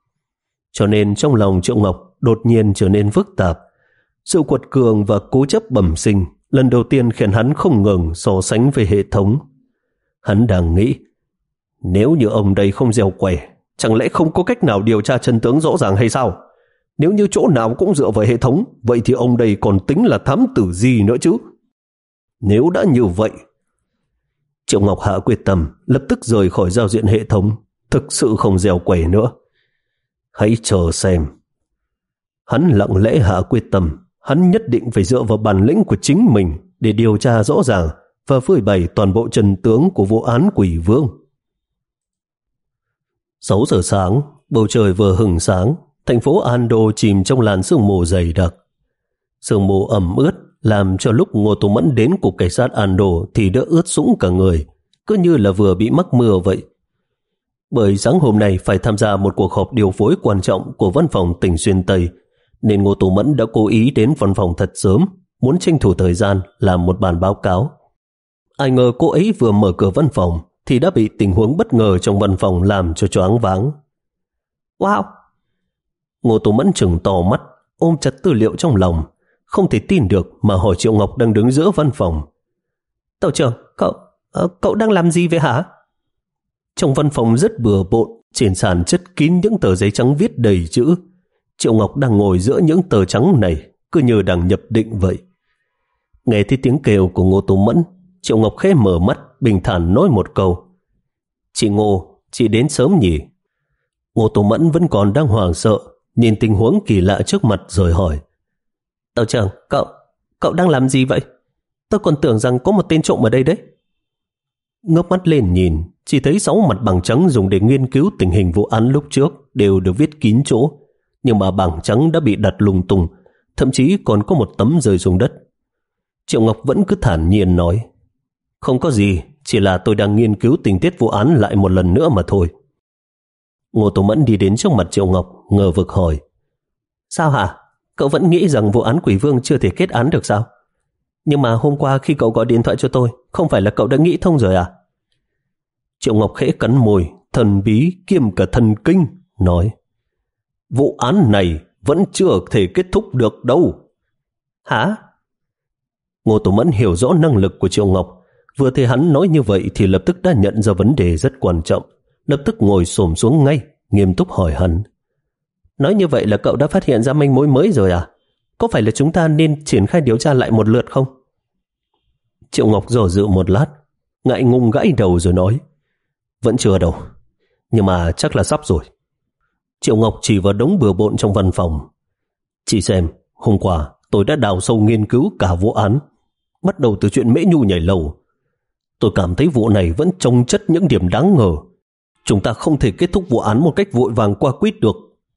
Cho nên trong lòng Triệu Ngọc đột nhiên trở nên phức tạp. Sự quật cường và cố chấp bẩm sinh lần đầu tiên khiến hắn không ngừng so sánh với hệ thống. Hắn đang nghĩ, nếu như ông đây không gieo quẻ, chẳng lẽ không có cách nào điều tra chân tướng rõ ràng hay sao? Nếu như chỗ nào cũng dựa vào hệ thống, vậy thì ông đây còn tính là thám tử gì nữa chứ? Nếu đã như vậy... Triệu Ngọc hạ quyết tâm, lập tức rời khỏi giao diện hệ thống, thực sự không gieo quẻ nữa. Hãy chờ xem. Hắn lặng lẽ hạ quyết tâm, hắn nhất định phải dựa vào bản lĩnh của chính mình để điều tra rõ ràng và phơi bày toàn bộ chân tướng của vụ án Quỷ Vương. Sáu giờ sáng, bầu trời vừa hừng sáng, thành phố Ando chìm trong làn sương mù dày đặc. Sương mù ẩm ướt làm cho lúc Ngô Tô Mẫn đến cục cảnh sát Ando thì đã ướt sũng cả người, cứ như là vừa bị mắc mưa vậy. Bởi sáng hôm nay phải tham gia một cuộc họp điều phối quan trọng của văn phòng tỉnh Xuyên Tây, nên Ngô Tô Mẫn đã cố ý đến văn phòng thật sớm, muốn tranh thủ thời gian làm một bản báo cáo. Ai ngờ cô ấy vừa mở cửa văn phòng thì đã bị tình huống bất ngờ trong văn phòng làm cho choáng váng. Wow! Ngô Tô Mẫn trừng to mắt, ôm chặt tư liệu trong lòng, không thể tin được mà hỏi Triệu Ngọc đang đứng giữa văn phòng. Tàu trưởng, cậu, à, cậu đang làm gì vậy hả? Trong văn phòng rất bừa bộn, trên sàn chất kín những tờ giấy trắng viết đầy chữ. Triệu Ngọc đang ngồi giữa những tờ trắng này, cứ như đang nhập định vậy. Nghe thấy tiếng kêu của Ngô Tố Mẫn, Triệu Ngọc khẽ mở mắt, bình thản nói một câu: "Chị Ngô, chị đến sớm nhỉ?" Ngô Tố Mẫn vẫn còn đang hoảng sợ, nhìn tình huống kỳ lạ trước mặt rồi hỏi: "Tàu trưởng, cậu, cậu đang làm gì vậy? Tôi còn tưởng rằng có một tên trộm ở đây đấy." Ngước mắt lên nhìn, chỉ thấy sáu mặt bằng trắng dùng để nghiên cứu tình hình vụ án lúc trước đều được viết kín chỗ, nhưng mà bảng trắng đã bị đặt lung tung, thậm chí còn có một tấm rơi xuống đất. Triệu Ngọc vẫn cứ thản nhiên nói: "Không có gì, chỉ là tôi đang nghiên cứu tình tiết vụ án lại một lần nữa mà thôi." Ngô Tố Mẫn đi đến trước mặt Triệu Ngọc, ngờ vực hỏi: "Sao hả? Cậu vẫn nghĩ rằng vụ án Quỷ Vương chưa thể kết án được sao? Nhưng mà hôm qua khi cậu gọi điện thoại cho tôi, không phải là cậu đã nghĩ thông rồi à?" Triệu Ngọc khẽ cắn môi, thần bí kiêm cả thần kinh, nói: "Vụ án này vẫn chưa thể kết thúc được đâu." "Hả?" Ngô Tố Mẫn hiểu rõ năng lực của Triệu Ngọc, vừa thấy hắn nói như vậy thì lập tức đã nhận ra vấn đề rất quan trọng, lập tức ngồi xổm xuống ngay, nghiêm túc hỏi hắn: "Nói như vậy là cậu đã phát hiện ra manh mối mới rồi à? Có phải là chúng ta nên triển khai điều tra lại một lượt không?" Triệu Ngọc dò dự một lát, ngại ngùng gãi đầu rồi nói: "Vẫn chưa đâu, nhưng mà chắc là sắp rồi." Triệu Ngọc chỉ vào đống bừa bộn trong văn phòng: "Chị xem, hôm qua tôi đã đào sâu nghiên cứu cả vụ án, bắt đầu từ chuyện Mễ Nhu nhảy lầu. Tôi cảm thấy vụ này vẫn chồng chất những điểm đáng ngờ. Chúng ta không thể kết thúc vụ án một cách vội vàng qua quýt được."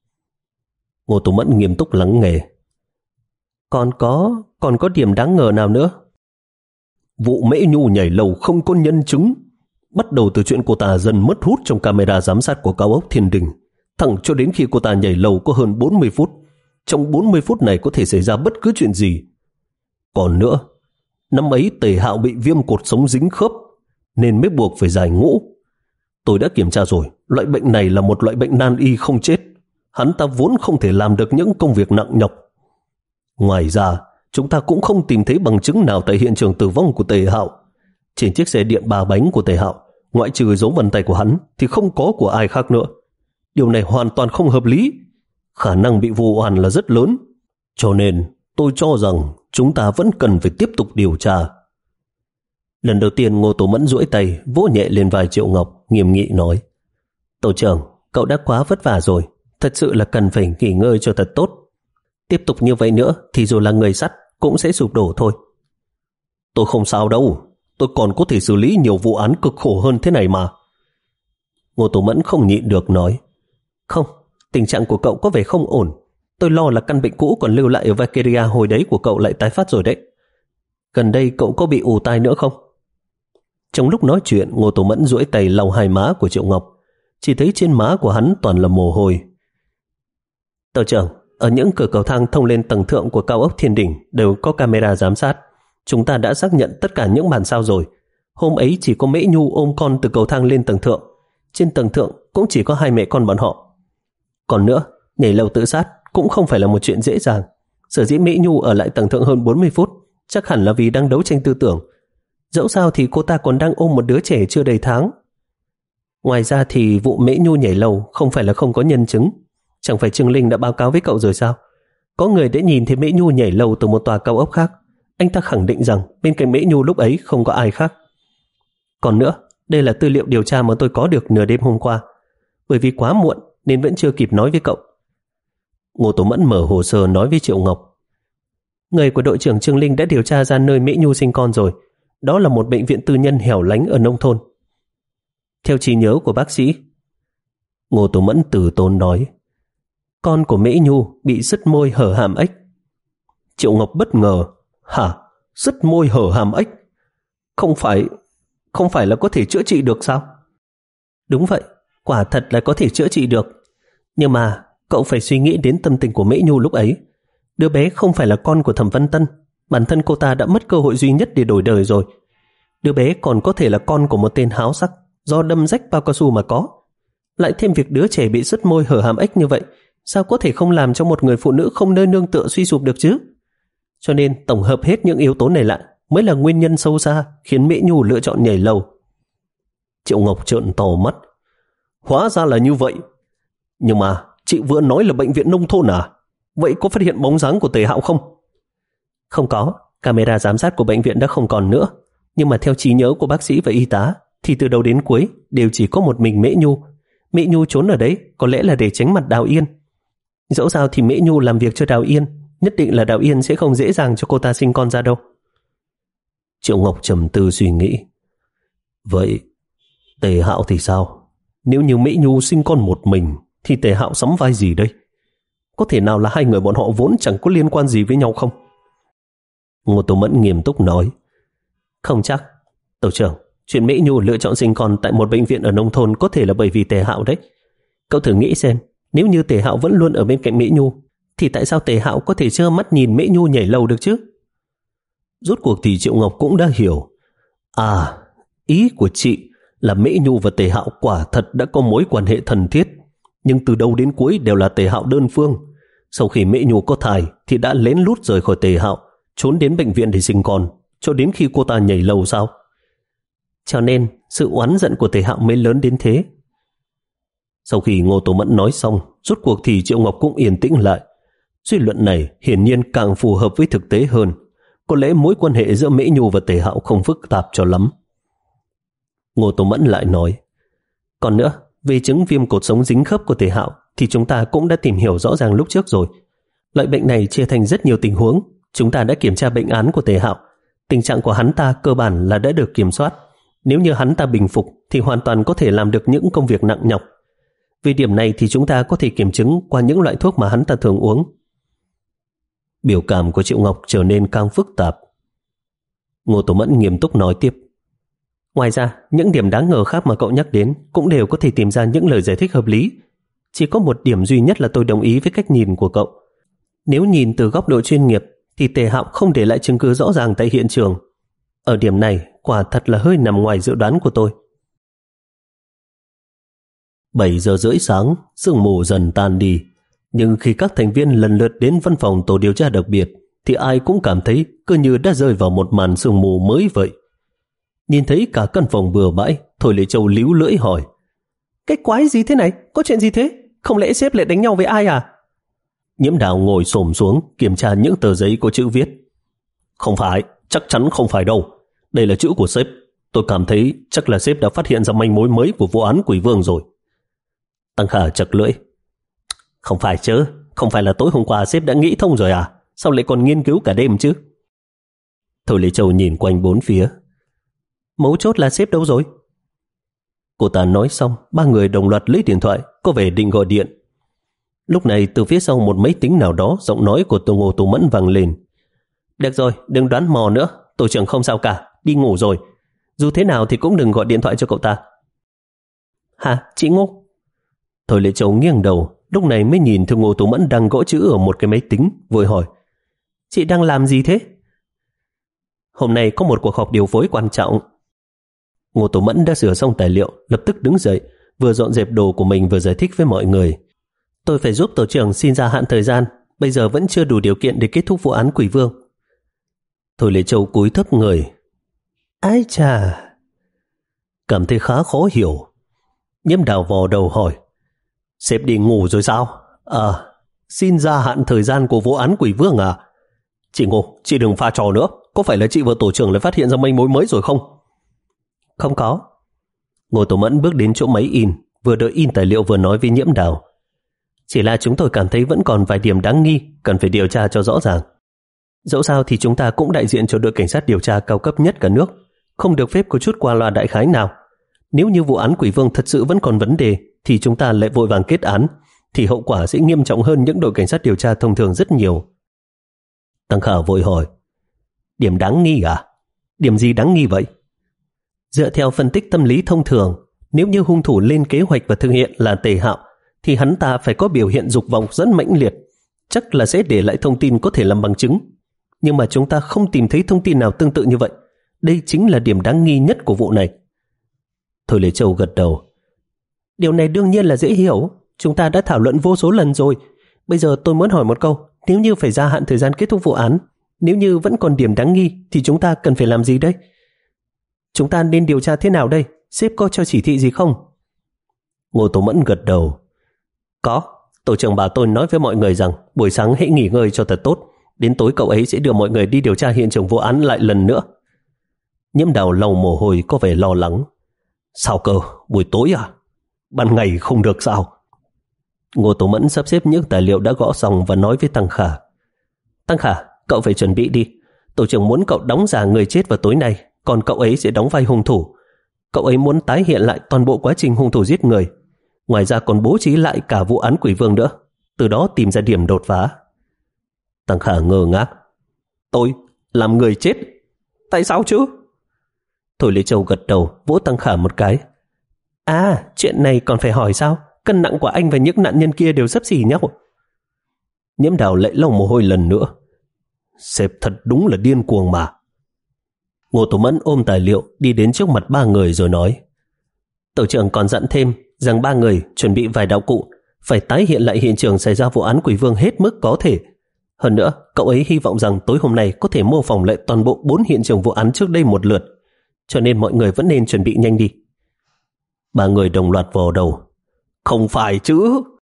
Ngô Tố Mẫn nghiêm túc lắng nghe: Còn có, còn có điểm đáng ngờ nào nữa?" "Vụ Mễ Nhu nhảy lầu không có nhân chứng, bắt đầu từ chuyện cô ta dần mất hút trong camera giám sát của cao ốc Thiên Đình, thẳng cho đến khi cô ta nhảy lầu có hơn bốn mươi phút. Trong bốn mươi phút này có thể xảy ra bất cứ chuyện gì. Còn nữa, năm ấy Tề Hạo bị viêm cột sống dính khớp nên mới buộc phải giải ngũ. Tôi đã kiểm tra rồi, loại bệnh này là một loại bệnh nan y không chết. Hắn ta vốn không thể làm được những công việc nặng nhọc. Ngoài ra, chúng ta cũng không tìm thấy bằng chứng nào tại hiện trường tử vong của Tề Hạo. Trên chiếc xe điện ba bánh của Tề Hạo, ngoại trừ dấu vân tay của hắn thì không có của ai khác nữa. Điều này hoàn toàn không hợp lý. Khả năng bị vu oan là rất lớn. Cho nên tôi cho rằng chúng ta vẫn cần phải tiếp tục điều tra." Lần đầu tiên Ngô Tố Mẫn duỗi tay vỗ nhẹ lên vai Triệu Ngọc, nghiêm nghị nói: "Tổ trưởng, cậu đã quá vất vả rồi, thật sự là cần phải nghỉ ngơi cho thật tốt. Tiếp tục như vậy nữa thì dù là người sắt cũng sẽ sụp đổ thôi." "Tôi không sao đâu, tôi còn có thể xử lý nhiều vụ án cực khổ hơn thế này mà." Ngô Tố Mẫn không nhịn được nói: "Không, tình trạng của cậu có vẻ không ổn. Tôi lo là căn bệnh cũ còn lưu lại ở Valkyria hồi đấy của cậu lại tái phát rồi đấy. Gần đây cậu có bị ù tai nữa không?" Trong lúc nói chuyện, Ngô Tố Mẫn duỗi tay lau hai má của Triệu Ngọc, chỉ thấy trên má của hắn toàn là mồ hôi. "Tổ trưởng, ở những cửa cầu thang thông lên tầng thượng của cao ốc Thiên Đình đều có camera giám sát. Chúng ta đã xác nhận tất cả những bản sao rồi. Hôm ấy chỉ có Mễ Nhu ôm con từ cầu thang lên tầng thượng. Trên tầng thượng cũng chỉ có hai mẹ con bọn họ. Còn nữa, nhảy lầu tự sát cũng không phải là một chuyện dễ dàng. Sở dĩ Mễ Nhu ở lại tầng thượng hơn bốn mươi phút chắc hẳn là vì đang đấu tranh tư tưởng. Dẫu sao thì cô ta còn đang ôm một đứa trẻ chưa đầy tháng. Ngoài ra thì vụ Mễ Nhu nhảy lầu không phải là không có nhân chứng. Chẳng phải Trương Linh đã báo cáo với cậu rồi sao? Có người đã nhìn thấy Mễ Nhu nhảy lầu từ một tòa cao ốc khác. Anh ta khẳng định rằng bên cạnh Mễ Nhu lúc ấy không có ai khác. Còn nữa, đây là tư liệu điều tra mà tôi có được nửa đêm hôm qua. Bởi vì quá muộn nên vẫn chưa kịp nói với cậu." Ngô Tố Mẫn mở hồ sơ nói với Triệu Ngọc: "Người của đội trưởng Trương Linh đã điều tra ra nơi Mễ Nhu sinh con rồi. Đó là một bệnh viện tư nhân hẻo lánh ở nông thôn." Theo trí nhớ của bác sĩ, Ngô Tố Mẫn từ tốn nói: "Con của Mễ Nhu bị sứt môi hở hàm ếch." Triệu Ngọc bất ngờ: "Hả? Sứt môi hở hàm ếch? Không phải, không phải là có thể chữa trị được sao?" "Đúng vậy, quả thật là có thể chữa trị được. Nhưng mà cậu phải suy nghĩ đến tâm tình của Mễ Nhu lúc ấy. Đứa bé không phải là con của Thẩm Văn Tân. Bản thân cô ta đã mất cơ hội duy nhất để đổi đời rồi. Đứa bé còn có thể là con của một tên háo sắc do đâm rách bao cao su mà có. Lại thêm việc đứa trẻ bị sứt môi hở hàm ếch như vậy, sao có thể không làm cho một người phụ nữ không nơi nương tựa suy sụp được chứ? Cho nên tổng hợp hết những yếu tố này lại mới là nguyên nhân sâu xa khiến Mễ Nhu lựa chọn nhảy lầu." Triệu Ngọc trợn to mắt: "Hóa ra là như vậy. Nhưng mà chị vừa nói là bệnh viện nông thôn à? Vậy có phát hiện bóng dáng của Tề Hạo không?
Không có, camera giám sát của bệnh viện đã không còn nữa. Nhưng mà theo trí nhớ của bác sĩ và y tá thì từ đầu đến cuối đều chỉ có một mình Mễ Nhu. Mễ Nhu trốn ở đấy có lẽ là để tránh mặt Đào Yên. Dẫu sao thì Mễ Nhu làm việc cho Đào Yên, nhất định là Đào Yên sẽ không dễ dàng cho cô ta sinh con ra đâu.
Triệu Ngọc trầm tư suy nghĩ. Vậy Tề Hạo thì sao? Nếu như Mễ Nhu sinh con một mình thì Tề Hạo sắm vai gì đây? Có thể nào là hai người bọn họ vốn chẳng có liên quan gì với nhau không? Ngô Tố Mẫn nghiêm túc nói.
Không chắc. Tổ trưởng, chuyện Mễ Nhu lựa chọn sinh con tại một bệnh viện ở nông thôn có thể là bởi vì Tề Hạo đấy. Cậu thử nghĩ xem, nếu như Tề Hạo vẫn luôn ở bên cạnh Mễ Nhu thì tại sao Tề Hạo có thể trơ mắt nhìn Mễ Nhu nhảy lầu được chứ?
Rốt cuộc thì Triệu Ngọc cũng đã hiểu. À, ý của chị là Mễ Nhu và Tề Hạo quả thật đã có mối quan hệ thân thiết, nhưng từ đầu đến cuối đều là Tề Hạo đơn phương. Sau khi Mễ Nhu có thai thì đã lén lút rời khỏi Tề Hạo, trốn đến bệnh viện để sinh con, cho đến khi cô ta nhảy lầu sao?
Cho nên sự oán giận của Tề Hạo mới lớn đến thế.
Sau khi Ngô Tố Mẫn nói xong, rốt cuộc thì Triệu Ngọc cũng yên tĩnh lại. Suy luận này hiển nhiên càng phù hợp với thực tế hơn. Có lẽ mối quan hệ giữa Mễ Nhu và Tề Hạo không phức tạp cho lắm.
Ngô Tố Mẫn lại nói, còn nữa, về chứng viêm cột sống dính khớp của Tề Hạo thì chúng ta cũng đã tìm hiểu rõ ràng lúc trước rồi. Loại bệnh này chia thành rất nhiều tình huống. Chúng ta đã kiểm tra bệnh án của Tề Hạo. Tình trạng của hắn ta cơ bản là đã được kiểm soát. Nếu như hắn ta bình phục thì hoàn toàn có thể làm được những công việc nặng nhọc. Về điểm này thì chúng ta có thể kiểm chứng qua những loại thuốc mà hắn ta thường uống.
Biểu cảm của Triệu Ngọc trở nên càng phức tạp.
Ngô Tố Mẫn nghiêm túc nói tiếp. Ngoài ra, những điểm đáng ngờ khác mà cậu nhắc đến cũng đều có thể tìm ra những lời giải thích hợp lý. Chỉ có một điểm duy nhất là tôi đồng ý với cách nhìn của cậu. Nếu nhìn từ góc độ chuyên nghiệp thì Tề Hạo không để lại chứng cứ rõ ràng tại hiện trường. Ở điểm này, quả thật là hơi nằm ngoài dự đoán của tôi.
bảy giờ rưỡi sáng, sương mù dần tan đi. Nhưng khi các thành viên lần lượt đến văn phòng tổ điều tra đặc biệt, thì ai cũng cảm thấy cứ như đã rơi vào một màn sương mù mới vậy. Nhìn thấy cả căn phòng bừa bãi, Thôi Lệ Châu líu lưỡi hỏi.
Cái quái gì thế này? Có chuyện gì thế? Không lẽ sếp lại đánh nhau với ai à?
Nhiễm Đào ngồi xổm xuống kiểm tra những tờ giấy có chữ viết. Không phải, chắc chắn không phải đâu. Đây là chữ của sếp. Tôi cảm thấy chắc là sếp đã phát hiện ra manh mối mới của vụ án Quỷ Vương rồi.
Tăng Khả chật lưỡi. Không phải chứ, không phải là tối hôm qua sếp đã nghĩ thông rồi à? Sao lại còn nghiên cứu cả đêm chứ?
Thôi Lệ Châu nhìn quanh bốn phía.
Mấu chốt là sếp đâu rồi?
Cô ta nói xong, ba người đồng loạt lấy điện thoại, có vẻ định gọi điện. Lúc này từ phía sau một máy tính nào đó, giọng nói của Tô Ngô Tố Mẫn vang lên.
Được rồi, đừng đoán mò nữa, tổ trưởng không sao cả, đi ngủ rồi. Dù thế nào thì cũng đừng gọi điện thoại cho cậu ta. Hả, chị Ngô?
Thôi Lệ Châu nghiêng đầu, lúc này mới nhìn Tô Ngô Tố Mẫn đang gõ chữ ở một cái máy tính, vội hỏi.
Chị đang làm gì thế? Hôm nay có một cuộc họp điều phối quan trọng.
Ngô Tố Mẫn đã sửa xong tài liệu, lập tức đứng dậy, vừa dọn dẹp đồ của mình vừa giải thích với mọi người.
Tôi phải giúp tổ trưởng xin gia hạn thời gian, bây giờ vẫn chưa đủ điều kiện để kết thúc vụ án Quỷ Vương.
Thôi Lệ Châu cúi thấp người.
Ái chà,
cảm thấy khá khó hiểu. Nhiễm Đào vò đầu hỏi. Sếp đi ngủ rồi sao? À, xin gia hạn thời gian của vụ án Quỷ Vương à? Chị Ngô, chị đừng pha trò nữa. Có phải là chị và tổ trưởng lại phát hiện ra manh mối mới rồi không?
Không có.
Ngô Tố Mẫn bước đến chỗ máy in, vừa đợi in tài liệu vừa nói với Nhiễm Đào.
Chỉ là chúng tôi cảm thấy vẫn còn vài điểm đáng nghi, cần phải điều tra cho rõ ràng. Dẫu sao thì chúng ta cũng đại diện cho đội cảnh sát điều tra cao cấp nhất cả nước, không được phép có chút qua loa đại khái nào. Nếu như vụ án Quỷ Vương thật sự vẫn còn vấn đề, thì chúng ta lại vội vàng kết án, thì hậu quả sẽ nghiêm trọng hơn những đội cảnh sát điều tra thông thường rất nhiều.
Tăng Khả vội hỏi.
Điểm đáng nghi à? Điểm gì đáng nghi vậy? Dựa theo phân tích tâm lý thông thường, nếu như hung thủ lên kế hoạch và thực hiện là Tề Hạo, thì hắn ta phải có biểu hiện dục vọng rất mãnh liệt, chắc là sẽ để lại thông tin có thể làm bằng chứng. Nhưng mà chúng ta không tìm thấy thông tin nào tương tự như vậy. Đây chính là điểm đáng nghi nhất của vụ này.
Thôi Lệ Châu gật đầu.
Điều này đương nhiên là dễ hiểu, chúng ta đã thảo luận vô số lần rồi. Bây giờ tôi muốn hỏi một câu, nếu như phải gia hạn thời gian kết thúc vụ án, nếu như vẫn còn điểm đáng nghi, thì chúng ta cần phải làm gì đây? Chúng ta nên điều tra thế nào đây? Sếp có cho chỉ thị gì không?
Ngô Tố Mẫn gật đầu.
Có, Tổ trưởng bảo tôi nói với mọi người rằng buổi sáng hãy nghỉ ngơi cho thật tốt, đến tối cậu ấy sẽ đưa mọi người đi điều tra hiện trường vụ án lại lần nữa. Nhiễm Đào lau mồ hôi có vẻ lo lắng. Sao cơ, buổi tối à? Ban ngày không được sao? Ngô Tố Mẫn sắp xếp những tài liệu đã gõ xong và nói với Tăng Khả. Tăng Khả, cậu phải chuẩn bị đi. Tổ trưởng muốn cậu đóng giả người chết vào tối nay, còn cậu ấy sẽ đóng vai hung thủ. Cậu ấy muốn tái hiện lại toàn bộ quá trình hung thủ giết người. Ngoài ra còn bố trí lại cả vụ án Quỷ Vương nữa, từ đó tìm ra điểm đột phá. Tăng Khả ngơ ngác. Tôi làm người chết? Tại sao chứ? Thôi Lê Châu gật đầu, vỗ Tăng Khả một cái. À, chuyện này còn phải hỏi sao? Cân nặng của anh và những nạn nhân kia đều xấp xỉ nhau. Nhiễm Đào lại lau mồ hôi lần nữa. Sếp thật đúng là điên cuồng mà. Ngô Tố Mẫn ôm tài liệu đi đến trước mặt ba người rồi nói. Tổ trưởng còn dặn thêm rằng ba người chuẩn bị vài đạo cụ, phải tái hiện lại hiện trường xảy ra vụ án Quỷ Vương hết mức có thể. Hơn nữa, cậu ấy hy vọng rằng tối hôm nay có thể mô phỏng lại toàn bộ bốn hiện trường vụ án trước đây một lượt, cho nên mọi người vẫn nên chuẩn bị nhanh đi. Ba người đồng loạt vò đầu. Không phải chứ?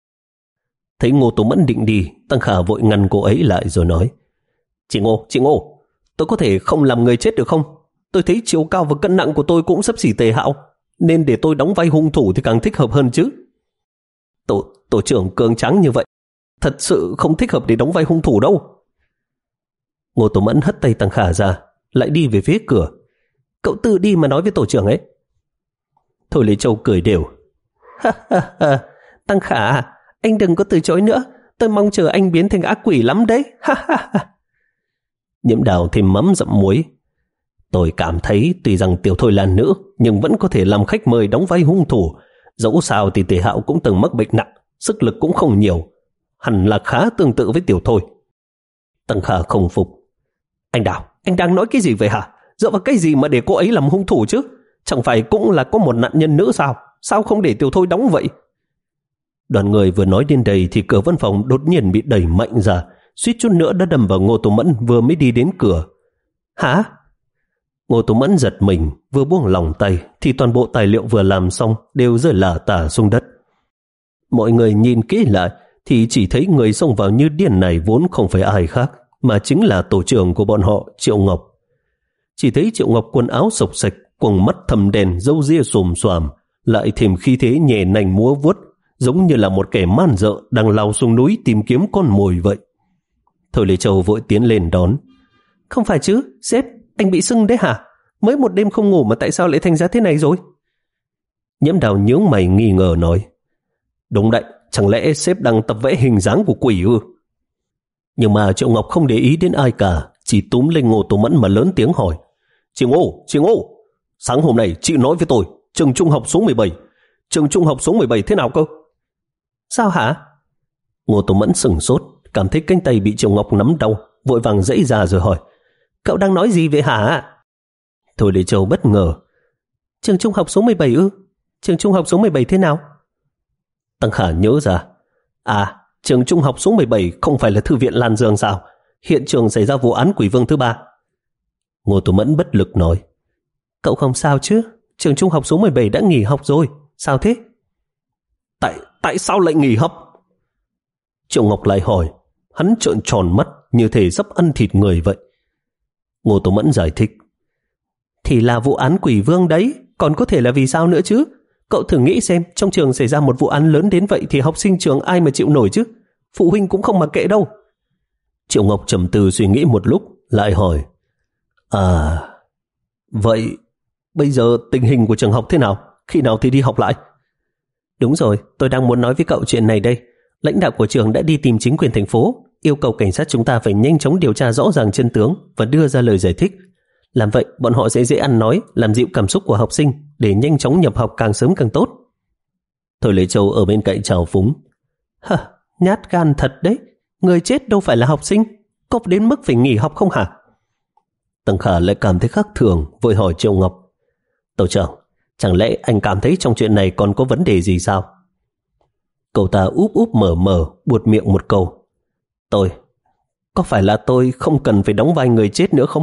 Thấy Ngô Tố Mẫn định đi, Tăng Khả vội ngăn cô ấy lại rồi nói. Chị Ngô, chị Ngô, tôi có thể không làm người chết được không? Tôi thấy chiều cao và cân nặng của tôi cũng xấp xỉ Tề Hạo, nên để tôi đóng vai hung thủ thì càng thích hợp hơn chứ. Tổ, tổ trưởng cường tráng như vậy, thật sự không thích hợp để đóng vai hung thủ đâu. Ngô Tố Mẫn hất tay Tăng Khả ra, lại đi về phía cửa. Cậu tự đi mà nói với tổ trưởng ấy. Thôi Lê Châu cười đều. Ha ha ha, Tăng Khả, anh đừng có từ chối nữa, tôi mong chờ anh biến thành ác quỷ lắm đấy. Ha ha ha. Nhiễm Đào thêm mắm dặm muối. Tôi cảm thấy tuy rằng Tiểu Thôi là nữ, nhưng vẫn có thể làm khách mời đóng vai hung thủ. Dẫu sao thì Tề Hạo cũng từng mắc bệnh nặng, sức lực cũng không nhiều, hẳn là khá tương tự với Tiểu Thôi. Tăng Khả không phục. Anh Đào, anh đang nói cái gì vậy hả? Dựa vào cái gì mà để cô ấy làm hung thủ chứ? Chẳng phải cũng là có một nạn nhân nữ sao? Sao không để Tiểu Thôi đóng vậy? Đoàn người vừa nói đến đây thì cửa văn phòng đột nhiên bị đẩy mạnh ra, suýt chút nữa đã đâm vào Ngô Tố Mẫn vừa mới đi đến cửa. Hả? Ngô Tố Mẫn giật mình, vừa buông lỏng tay thì toàn bộ tài liệu vừa làm xong đều rơi lả tả xuống đất. Mọi người nhìn kỹ lại thì chỉ thấy người xông vào như điên này vốn không phải ai khác, mà chính là tổ trưởng của bọn họ, Triệu Ngọc. Chỉ thấy Triệu Ngọc quần áo sộc sạch, quầng mắt thâm đen, râu ria xồm xoàm, lại thêm khí thế nhẹ nành múa vuốt, giống như là một kẻ man dợ đang lao xuống núi tìm kiếm con mồi vậy. Thôi Lê Châu vội tiến lên đón. Không phải chứ, sếp, anh bị sưng đấy hả? Mới một đêm không ngủ mà tại sao lại thành ra thế này rồi? Nhiễm Đào nhướng mày nghi ngờ nói. Đúng đấy, chẳng lẽ sếp đang tập vẽ hình dáng của quỷ ư? Nhưng mà Triệu Ngọc không để ý đến ai cả, chỉ túm lên Ngô Tố Mẫn mà lớn tiếng hỏi. Chị Ngô, chị Ngô, sáng hôm nay chị nói với tôi, trường trung học số mười bảy, trường trung học số mười bảy thế nào cơ? Sao hả? Ngô Tố Mẫn sửng sốt, cảm thấy cánh tay bị Triệu Ngọc nắm đau, vội vàng giãy ra rồi hỏi. Cậu đang nói gì vậy hả? Thôi Lê Châu bất ngờ. Trường trung học số mười bảy ư? Trường trung học số mười bảy thế nào? Tăng Khả nhớ ra. À, trường trung học số mười bảy không phải là thư viện Lan Dương sao? Hiện trường xảy ra vụ án Quỷ Vương thứ ba. Ngô Tố Mẫn bất lực nói. Cậu không sao chứ? Trường trung học số mười bảy đã nghỉ học rồi. Sao thế? Tại, tại sao lại nghỉ học? Triệu Ngọc lại hỏi. Hắn trợn tròn mắt như thể sắp ăn thịt người vậy. Ngô Tố Mẫn giải thích. Thì là vụ án Quỷ Vương đấy, còn có thể là vì sao nữa chứ? Cậu thử nghĩ xem, trong trường xảy ra một vụ án lớn đến vậy thì học sinh trường ai mà chịu nổi chứ? Phụ huynh cũng không mặc kệ đâu. Triệu Ngọc trầm tư suy nghĩ một lúc, lại hỏi. À, vậy bây giờ tình hình của trường học thế nào? Khi nào thì đi học lại? Đúng rồi, tôi đang muốn nói với cậu chuyện này đây. Lãnh đạo của trường đã đi tìm chính quyền thành phố, yêu cầu cảnh sát chúng ta phải nhanh chóng điều tra rõ ràng chân tướng và đưa ra lời giải thích. Làm vậy, bọn họ sẽ dễ ăn nói, làm dịu cảm xúc của học sinh để nhanh chóng nhập học càng sớm càng tốt. Thôi Lê Châu ở bên cạnh chào phúng. Hả, nhát gan thật đấy. Người chết đâu phải là học sinh, có đến mức phải nghỉ học không hả? Tăng Khả lại cảm thấy khác thường, vội hỏi Triệu Ngọc. Tổ trưởng, chẳng lẽ anh cảm thấy trong chuyện này còn có vấn đề gì sao? Cậu ta úp úp mở mở, buột miệng một câu. Tôi, có phải là tôi không cần phải đóng vai người chết nữa không?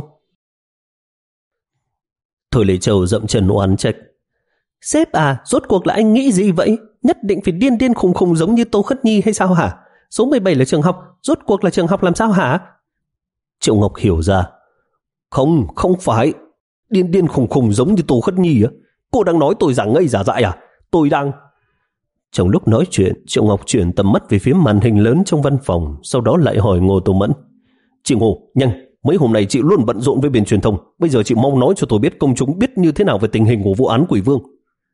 Thôi Lê Châu dậm chân oán trách. Sếp à, rốt cuộc là anh nghĩ gì vậy? nhất định phải điên điên khùng khùng giống như Tô Khất Nhi hay sao hả? Số mười bảy là trường học, rốt cuộc là trường học làm sao hả?
Triệu Ngọc hiểu ra. Không, không phải. Điên điên khùng khùng giống như Tô Khất Nhi á. Cô đang nói tôi giả ngây giả dại à? Tôi đang...
Trong lúc nói chuyện, Triệu Ngọc chuyển tầm mắt về phía màn hình lớn trong văn phòng, sau đó lại hỏi Ngô Tô Mẫn.
Chị Ngô, nhanh, mấy hôm nay chị luôn bận rộn với bên truyền thông. Bây giờ chị mau nói cho tôi biết công chúng biết như thế nào về tình hình của vụ án Quỷ Vương.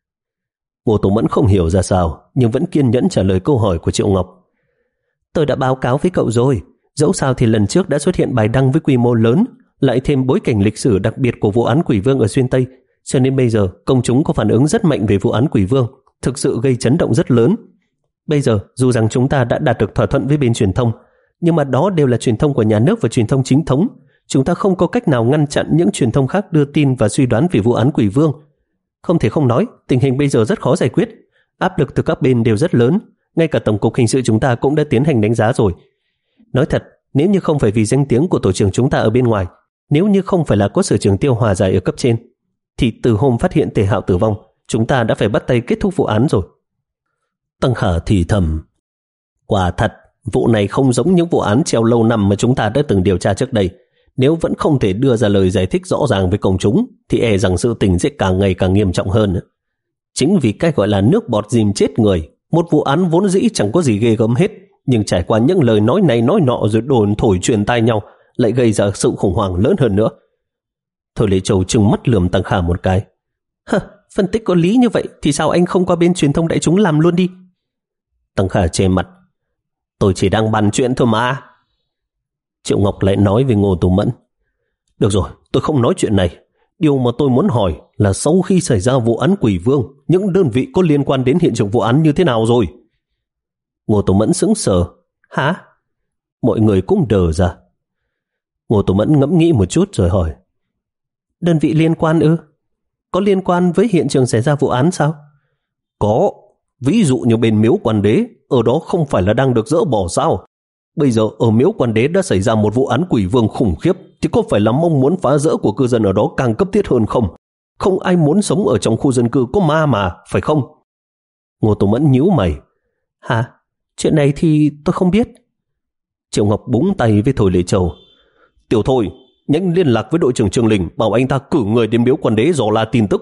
Ngô Tô Mẫn không hiểu ra sao, nhưng vẫn kiên nhẫn trả lời câu hỏi của Triệu Ngọc. Tôi đã báo cáo với cậu rồi, dẫu sao thì lần trước đã xuất hiện bài đăng với quy mô lớn, lại thêm bối cảnh lịch sử đặc biệt của vụ án Quỷ Vương ở Xuyên Tây, cho nên bây giờ công chúng có phản ứng rất mạnh về vụ án Quỷ Vương, thực sự gây chấn động rất lớn. Bây giờ dù rằng chúng ta đã đạt được thỏa thuận với bên truyền thông, nhưng mà đó đều là truyền thông của nhà nước và truyền thông chính thống, chúng ta không có cách nào ngăn chặn những truyền thông khác đưa tin và suy đoán về vụ án Quỷ Vương. Không thể không nói, tình hình bây giờ rất khó giải quyết, áp lực từ các bên đều rất lớn, ngay cả Tổng cục Hình sự chúng ta cũng đã tiến hành đánh giá rồi. Nói thật, nếu như không phải vì danh tiếng của tổ trưởng chúng ta ở bên ngoài, nếu như không phải là có sở trường tiêu hòa giải ở cấp trên, thì từ hôm phát hiện Tề Hạo tử vong, chúng ta đã phải bắt tay kết thúc vụ án rồi.
Tăng Khả thì thầm. Quả thật, vụ này không giống những vụ án treo lâu năm mà chúng ta đã từng điều tra trước đây. Nếu vẫn không thể đưa ra lời giải thích rõ ràng với công chúng, thì e rằng sự tình sẽ càng ngày càng nghiêm trọng hơn. Chính vì cái gọi là nước bọt dìm chết người, một vụ án vốn dĩ chẳng có gì ghê gớm hết, nhưng trải qua những lời nói này nói nọ rồi đồn thổi truyền tai nhau, lại gây ra sự khủng hoảng lớn hơn nữa.
Thôi Lê Châu trừng mắt lườm Tăng Khả một cái. Hả, phân tích có lý như vậy thì sao anh không qua bên truyền thông đại chúng làm luôn đi?
Tăng Khả che mặt. Tôi chỉ đang bàn chuyện thôi mà. Triệu Ngọc lại nói với Ngô Tô Mẫn. Được rồi, tôi không nói chuyện này. Điều mà tôi muốn hỏi là sau khi xảy ra vụ án Quỷ Vương, những đơn vị có liên quan đến hiện trường vụ án như thế nào rồi?
Ngô Tô Mẫn sững sờ. Hả?
Mọi người cũng đờ ra.
Ngô Tô Mẫn ngẫm nghĩ một chút rồi hỏi. Đơn vị liên quan ư? Có liên quan với hiện trường xảy ra vụ án sao?
Có. Ví dụ như bên Miếu Quan Đế, ở đó không phải là đang được dỡ bỏ sao? Bây giờ ở Miếu Quan Đế đã xảy ra một vụ án Quỷ Vương khủng khiếp, thì có phải là mong muốn phá rỡ của cư dân ở đó càng cấp thiết hơn không? Không ai muốn sống ở trong khu dân cư có ma mà, phải không?
Ngô Tô Mẫn nhíu mày. Hả? Chuyện này thì tôi không biết.
Triệu Ngọc búng tay với Thôi Lê Châu. Tiểu Thôi, nhanh liên lạc với đội trưởng Trường Linh, bảo anh ta cử người đến Miếu Quan Đế dò la tin tức.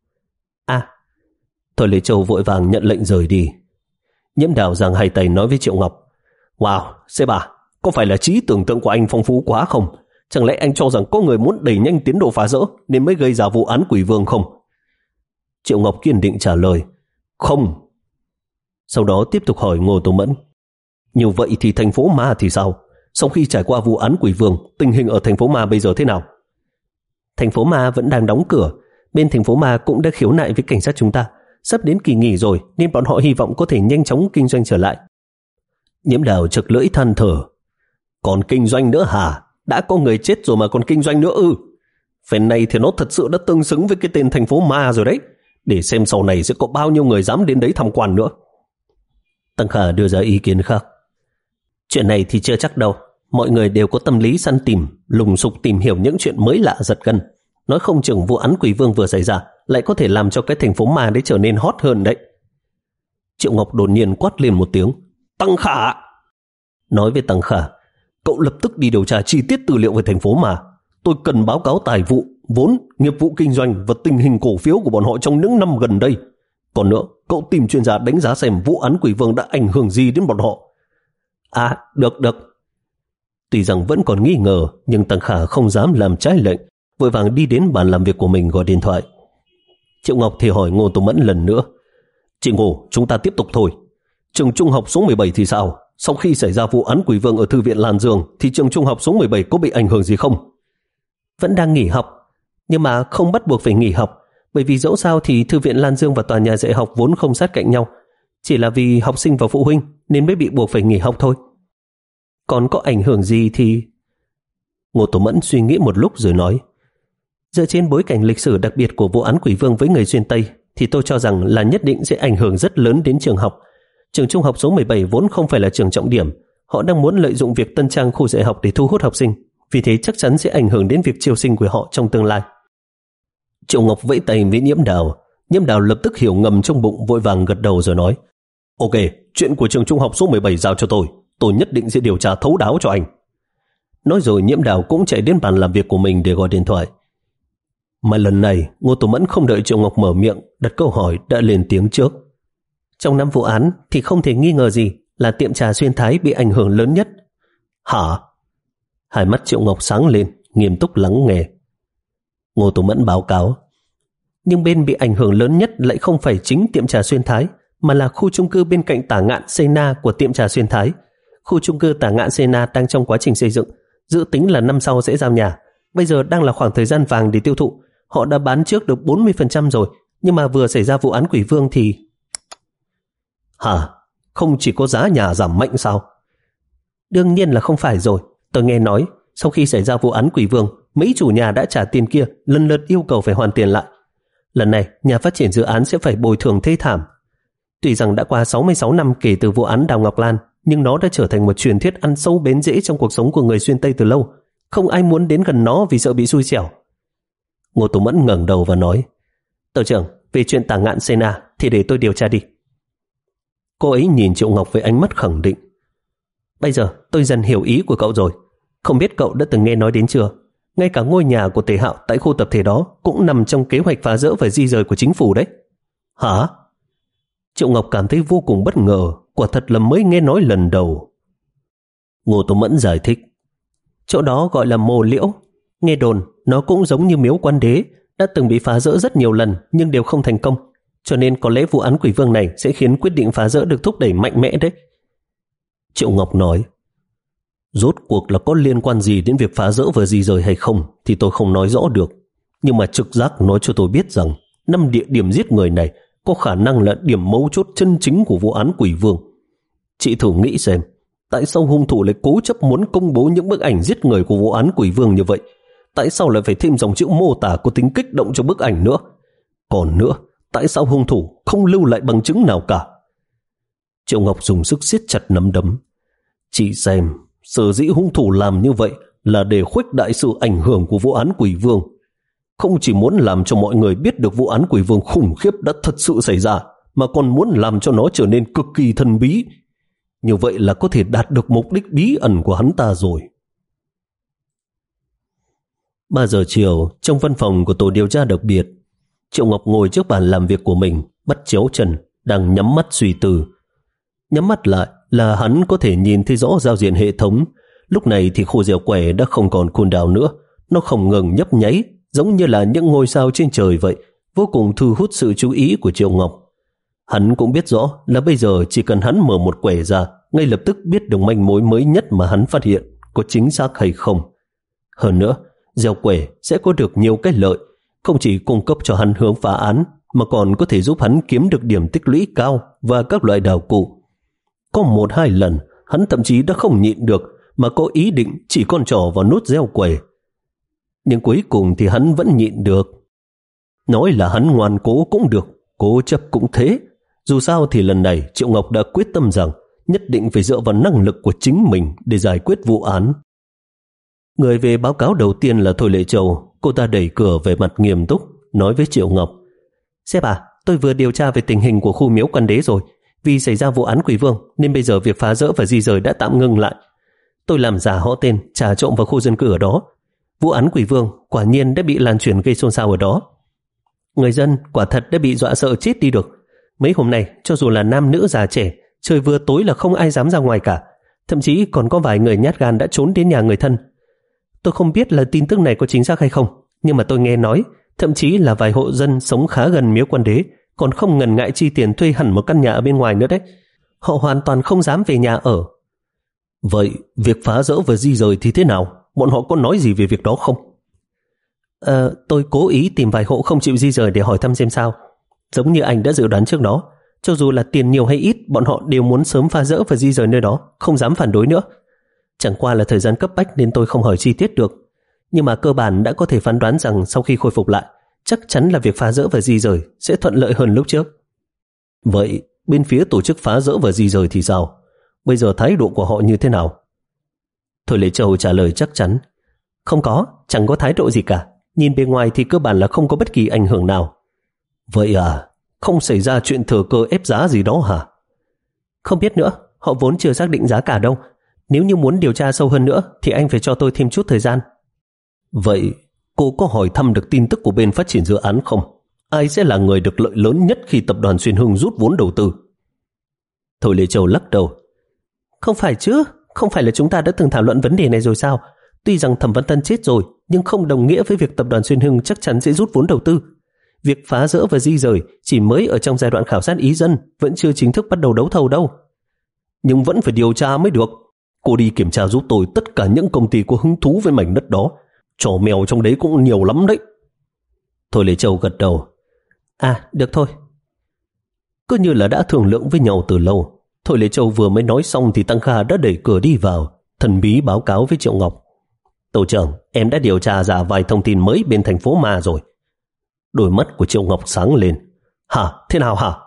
À.
Thôi Lê Châu vội vàng nhận lệnh rời đi. Nhiễm Đào giang hai tay nói với Triệu Ngọc. Wow, sếp à, có phải là trí tưởng tượng của anh phong phú quá không? Chẳng lẽ anh cho rằng có người muốn đẩy nhanh tiến độ phá rỡ nên mới gây ra vụ án Quỷ Vương không? Triệu Ngọc kiên định trả lời. Không. Sau đó tiếp tục hỏi Ngô Tô Mẫn. Như vậy thì thành phố Ma thì sao? Sau khi trải qua vụ án Quỷ Vương, tình hình ở thành phố Ma bây giờ thế nào?
Thành phố Ma vẫn đang đóng cửa. Bên thành phố Ma cũng đã khiếu nại với cảnh sát chúng ta. Sắp đến kỳ nghỉ rồi nên bọn họ hy vọng có thể nhanh chóng kinh doanh trở lại.
Nhiễm Đào chực lưỡi than thở. Còn kinh doanh nữa hả? Đã có người chết rồi mà còn kinh doanh nữa ư? Phen này thì nó thật sự đã tương xứng với cái tên thành phố Ma rồi đấy. Để xem sau này sẽ có bao nhiêu người dám đến đấy tham quan nữa.
Tăng Khả đưa ra ý kiến khác. Chuyện này thì chưa chắc đâu. Mọi người đều có tâm lý săn tìm, lùng sục tìm hiểu những chuyện mới lạ giật gân. Nói không chừng vụ án Quỷ Vương vừa xảy ra lại có thể làm cho cái thành phố Ma đấy trở nên hot hơn đấy.
Triệu Ngọc đột nhiên quát lên một tiếng. Tăng Khả! Nói với Tăng Khả, cậu lập tức đi điều tra chi tiết tư liệu về thành phố Ma. Tôi cần báo cáo tài vụ, vốn, nghiệp vụ kinh doanh và tình hình cổ phiếu của bọn họ trong những năm gần đây. Còn nữa, cậu tìm chuyên gia đánh giá xem vụ án Quỷ Vương đã ảnh hưởng gì đến bọn họ.
À, được, được.
Tuy rằng vẫn còn nghi ngờ, nhưng Tăng Khả không dám làm trái lệnh, vội vàng đi đến bàn làm việc của mình gọi điện thoại. Triệu Ngọc thì hỏi Ngô Tô Mẫn lần nữa. Chị Ngô, chúng ta tiếp tục thôi. Trường trung học số mười bảy thì sao? Sau khi xảy ra vụ án Quỷ Vương ở Thư viện Lan Dương thì trường trung học số mười bảy có bị ảnh hưởng gì không?
Vẫn đang nghỉ học, nhưng mà không bắt buộc phải nghỉ học, bởi vì dẫu sao thì Thư viện Lan Dương và tòa nhà dạy học vốn không sát cạnh nhau, chỉ là vì học sinh và phụ huynh nên mới bị buộc phải nghỉ học thôi. Còn có ảnh hưởng gì thì...
Ngô Tô Mẫn suy nghĩ một lúc rồi nói.
Dựa trên bối cảnh lịch sử đặc biệt của vụ án Quỷ Vương với người xuyên Tây thì tôi cho rằng là nhất định sẽ ảnh hưởng rất lớn đến trường học. Trường trung học số mười bảy vốn không phải là trường trọng điểm. Họ đang muốn lợi dụng việc tân trang khu dạy học để thu hút học sinh, vì thế chắc chắn sẽ ảnh hưởng đến việc chiêu sinh của họ trong tương lai.
Triệu Ngọc vẫy tay với Nhiễm Đào. Nhiễm Đào lập tức hiểu ngầm trong bụng, vội vàng gật đầu rồi nói. Ok, chuyện của trường trung học số mười bảy giao cho tôi. Tôi nhất định sẽ điều tra thấu đáo cho anh.
Nói rồi Nhiễm Đào cũng chạy đến bàn làm việc của mình để gọi điện thoại. Mà lần này Ngô Tố Mẫn không đợi Triệu Ngọc mở miệng đặt câu hỏi đã lên tiếng trước. Trong năm vụ án thì không thể nghi ngờ gì là tiệm trà Xuyên Thái bị ảnh hưởng lớn nhất.
Hả?
Hai mắt Triệu Ngọc sáng lên, nghiêm túc lắng nghe. Ngô Tố Mẫn báo cáo. Nhưng bên bị ảnh hưởng lớn nhất lại không phải chính tiệm trà Xuyên Thái, mà là khu chung cư bên cạnh Tả Ngạn Sena của tiệm trà Xuyên Thái. Khu chung cư Tả Ngạn Sena đang trong quá trình xây dựng, dự tính là năm sau sẽ giao nhà. Bây giờ đang là khoảng thời gian vàng để tiêu thụ. Họ đã bán trước được bốn mươi phần trăm rồi, nhưng mà vừa xảy ra vụ án Quỷ Vương thì...
Hả? Không chỉ có giá nhà giảm mạnh sao?
Đương nhiên là không phải rồi. Tôi nghe nói, sau khi xảy ra vụ án Quỷ Vương, mấy chủ nhà đã trả tiền kia, lần lượt yêu cầu phải hoàn tiền lại. Lần này, nhà phát triển dự án sẽ phải bồi thường thê thảm. Tuy rằng đã qua sáu mươi sáu năm kể từ vụ án Đào Ngọc Lan, nhưng nó đã trở thành một truyền thuyết ăn sâu bén rễ trong cuộc sống của người xuyên Tây từ lâu. Không ai muốn đến gần nó vì sợ bị xui xẻo. Ngô Tố Mẫn ngẩng đầu và nói, Tổ trưởng, về chuyện Tả Ngạn Sena thì để tôi điều tra đi. Cô ấy nhìn Triệu Ngọc với ánh mắt khẳng định. Bây giờ tôi dần hiểu ý của cậu rồi. Không biết cậu đã từng nghe nói đến chưa? Ngay cả ngôi nhà của Tề Hạo tại khu tập thể đó cũng nằm trong kế hoạch phá rỡ và di rời của chính phủ đấy.
Hả?
Triệu Ngọc cảm thấy vô cùng bất ngờ, quả thật là mới nghe nói lần đầu.
Ngô Tố Mẫn giải thích.
Chỗ đó gọi là Mồ Liễu. Nghe đồn, nó cũng giống như miếu quan đế, đã từng bị phá rỡ rất nhiều lần nhưng đều không thành công. Cho nên có lẽ vụ án Quỷ Vương này sẽ khiến quyết định phá rỡ được thúc đẩy mạnh mẽ đấy.
Triệu Ngọc nói, rốt cuộc là có liên quan gì đến việc phá rỡ và di rời hay không thì tôi không nói rõ được. Nhưng mà trực giác nói cho tôi biết rằng năm địa điểm giết người này có khả năng là điểm mấu chốt chân chính của vụ án Quỷ Vương. Chị thử nghĩ xem, tại sao hung thủ lại cố chấp muốn công bố những bức ảnh giết người của vụ án Quỷ Vương như vậy? Tại sao lại phải thêm dòng chữ mô tả có tính kích động cho bức ảnh nữa? Còn nữa, tại sao hung thủ không lưu lại bằng chứng nào cả? Triệu Ngọc dùng sức siết chặt nắm đấm. Chị xem, sở dĩ hung thủ làm như vậy là để khuếch đại sự ảnh hưởng của vụ án Quỷ Vương. Không chỉ muốn làm cho mọi người biết được vụ án Quỷ Vương khủng khiếp đã thật sự xảy ra, mà còn muốn làm cho nó trở nên cực kỳ thần bí. Như vậy là có thể đạt được mục đích bí ẩn của hắn ta rồi.
Ba giờ chiều, trong văn phòng của tổ điều tra đặc biệt, Triệu Ngọc ngồi trước bàn làm việc của mình, bắt chéo chân, đang nhắm mắt suy tư. Nhắm mắt lại là hắn có thể nhìn thấy rõ giao diện hệ thống. Lúc này thì khu dẻo quẻ đã không còn cooldown nữa. Nó không ngừng nhấp nháy, giống như là những ngôi sao trên trời vậy, vô cùng thu hút sự chú ý của Triệu Ngọc. Hắn cũng biết rõ là bây giờ chỉ cần hắn mở một quẻ ra, ngay lập tức biết được manh mối mới nhất mà hắn phát hiện có chính xác hay không. Hơn nữa, gieo quẻ sẽ có được nhiều cái lợi, không chỉ cung cấp cho hắn hướng phá án, mà còn có thể giúp hắn kiếm được điểm tích lũy cao và các loại đào cụ. Có một hai lần, hắn thậm chí đã không nhịn được mà có ý định chỉ con trỏ vào nút gieo quẻ. Nhưng cuối cùng thì hắn vẫn nhịn được. Nói là hắn ngoan cố cũng được, cố chấp cũng thế. Dù sao thì lần này Triệu Ngọc đã quyết tâm rằng nhất định phải dựa vào năng lực của chính mình để giải quyết vụ án. Người về báo cáo đầu tiên là Thôi Lệ Châu. Cô ta đẩy cửa về mặt nghiêm túc, nói với Triệu Ngọc. Sếp à, tôi vừa điều tra về tình hình của khu miếu Quan Đế rồi. Vì xảy ra vụ án Quỷ Vương nên bây giờ việc phá rỡ và di rời đã tạm ngừng lại. Tôi làm giả họ tên, trà trộn vào khu dân cư ở đó. Vụ án Quỷ Vương quả nhiên đã bị lan truyền gây xôn xao ở đó. Người dân quả thật đã bị dọa sợ chết đi được. Mấy hôm nay, cho dù là nam nữ già trẻ, trời vừa tối là không ai dám ra ngoài cả. Thậm chí còn có vài người nhát gan đã trốn đến nhà người thân. Tôi không biết là tin tức này có chính xác hay không, nhưng mà tôi nghe nói, thậm chí là vài hộ dân sống khá gần miếu Quan Đế còn không ngần ngại chi tiền thuê hẳn một căn nhà ở bên ngoài nữa đấy. Họ hoàn toàn không dám về nhà ở.
Vậy việc phá rỡ và di rời thì thế nào? Bọn họ có nói gì về việc đó không?
À, tôi cố ý tìm vài hộ không chịu di rời để hỏi thăm xem sao. Giống như anh đã dự đoán trước đó, cho dù là tiền nhiều hay ít, bọn họ đều muốn sớm phá rỡ và di rời nơi đó, không dám phản đối nữa. Chẳng qua là thời gian cấp bách nên tôi không hỏi chi tiết được. Nhưng mà cơ bản đã có thể phán đoán rằng sau khi khôi phục lại, chắc chắn là việc phá rỡ và di rời sẽ thuận lợi hơn lúc trước.
Vậy bên phía tổ chức phá rỡ và di rời thì sao? Bây giờ thái độ của họ như thế nào?
Thôi Lệ Châu trả lời chắc chắn. Không có, chẳng có thái độ gì cả. Nhìn bên ngoài thì cơ bản là không có bất kỳ ảnh hưởng nào.
Vậy à, không xảy ra chuyện thừa cơ ép giá gì đó hả?
Không biết nữa, họ vốn chưa xác định giá cả đâu. Nếu như muốn điều tra sâu hơn nữa thì anh phải cho tôi thêm chút thời gian.
Vậy cô có hỏi thăm được tin tức của bên phát triển dự án không? Ai sẽ là người được lợi lớn nhất khi tập đoàn Xuyên Hưng rút vốn đầu tư?
Thôi Lệ Châu lắc đầu. Không phải chứ, không phải là chúng ta đã từng thảo luận vấn đề này rồi sao? Tuy rằng Thẩm Văn Tân chết rồi, nhưng không đồng nghĩa với việc tập đoàn Xuyên Hưng chắc chắn sẽ rút vốn đầu tư. Việc phá rỡ và di rời chỉ mới ở trong giai đoạn khảo sát ý dân, vẫn chưa chính thức bắt đầu đấu thầu đâu.
Nhưng vẫn phải điều tra mới được. Cô đi kiểm tra giúp tôi tất cả những công ty có hứng thú với mảnh đất đó. Trò mèo trong đấy cũng nhiều lắm đấy.
Thôi Lệ Châu gật đầu. À, được thôi.
Cứ như là đã thương lượng với nhau từ lâu, Thôi Lệ Châu vừa mới nói xong thì Tăng Kha đã đẩy cửa đi vào, thần bí báo cáo với Triệu Ngọc.
Tổ trưởng, em đã điều tra ra vài thông tin mới bên thành phố Ma rồi.
Đôi mắt của Triệu Ngọc sáng lên. Hả? Thế nào hả?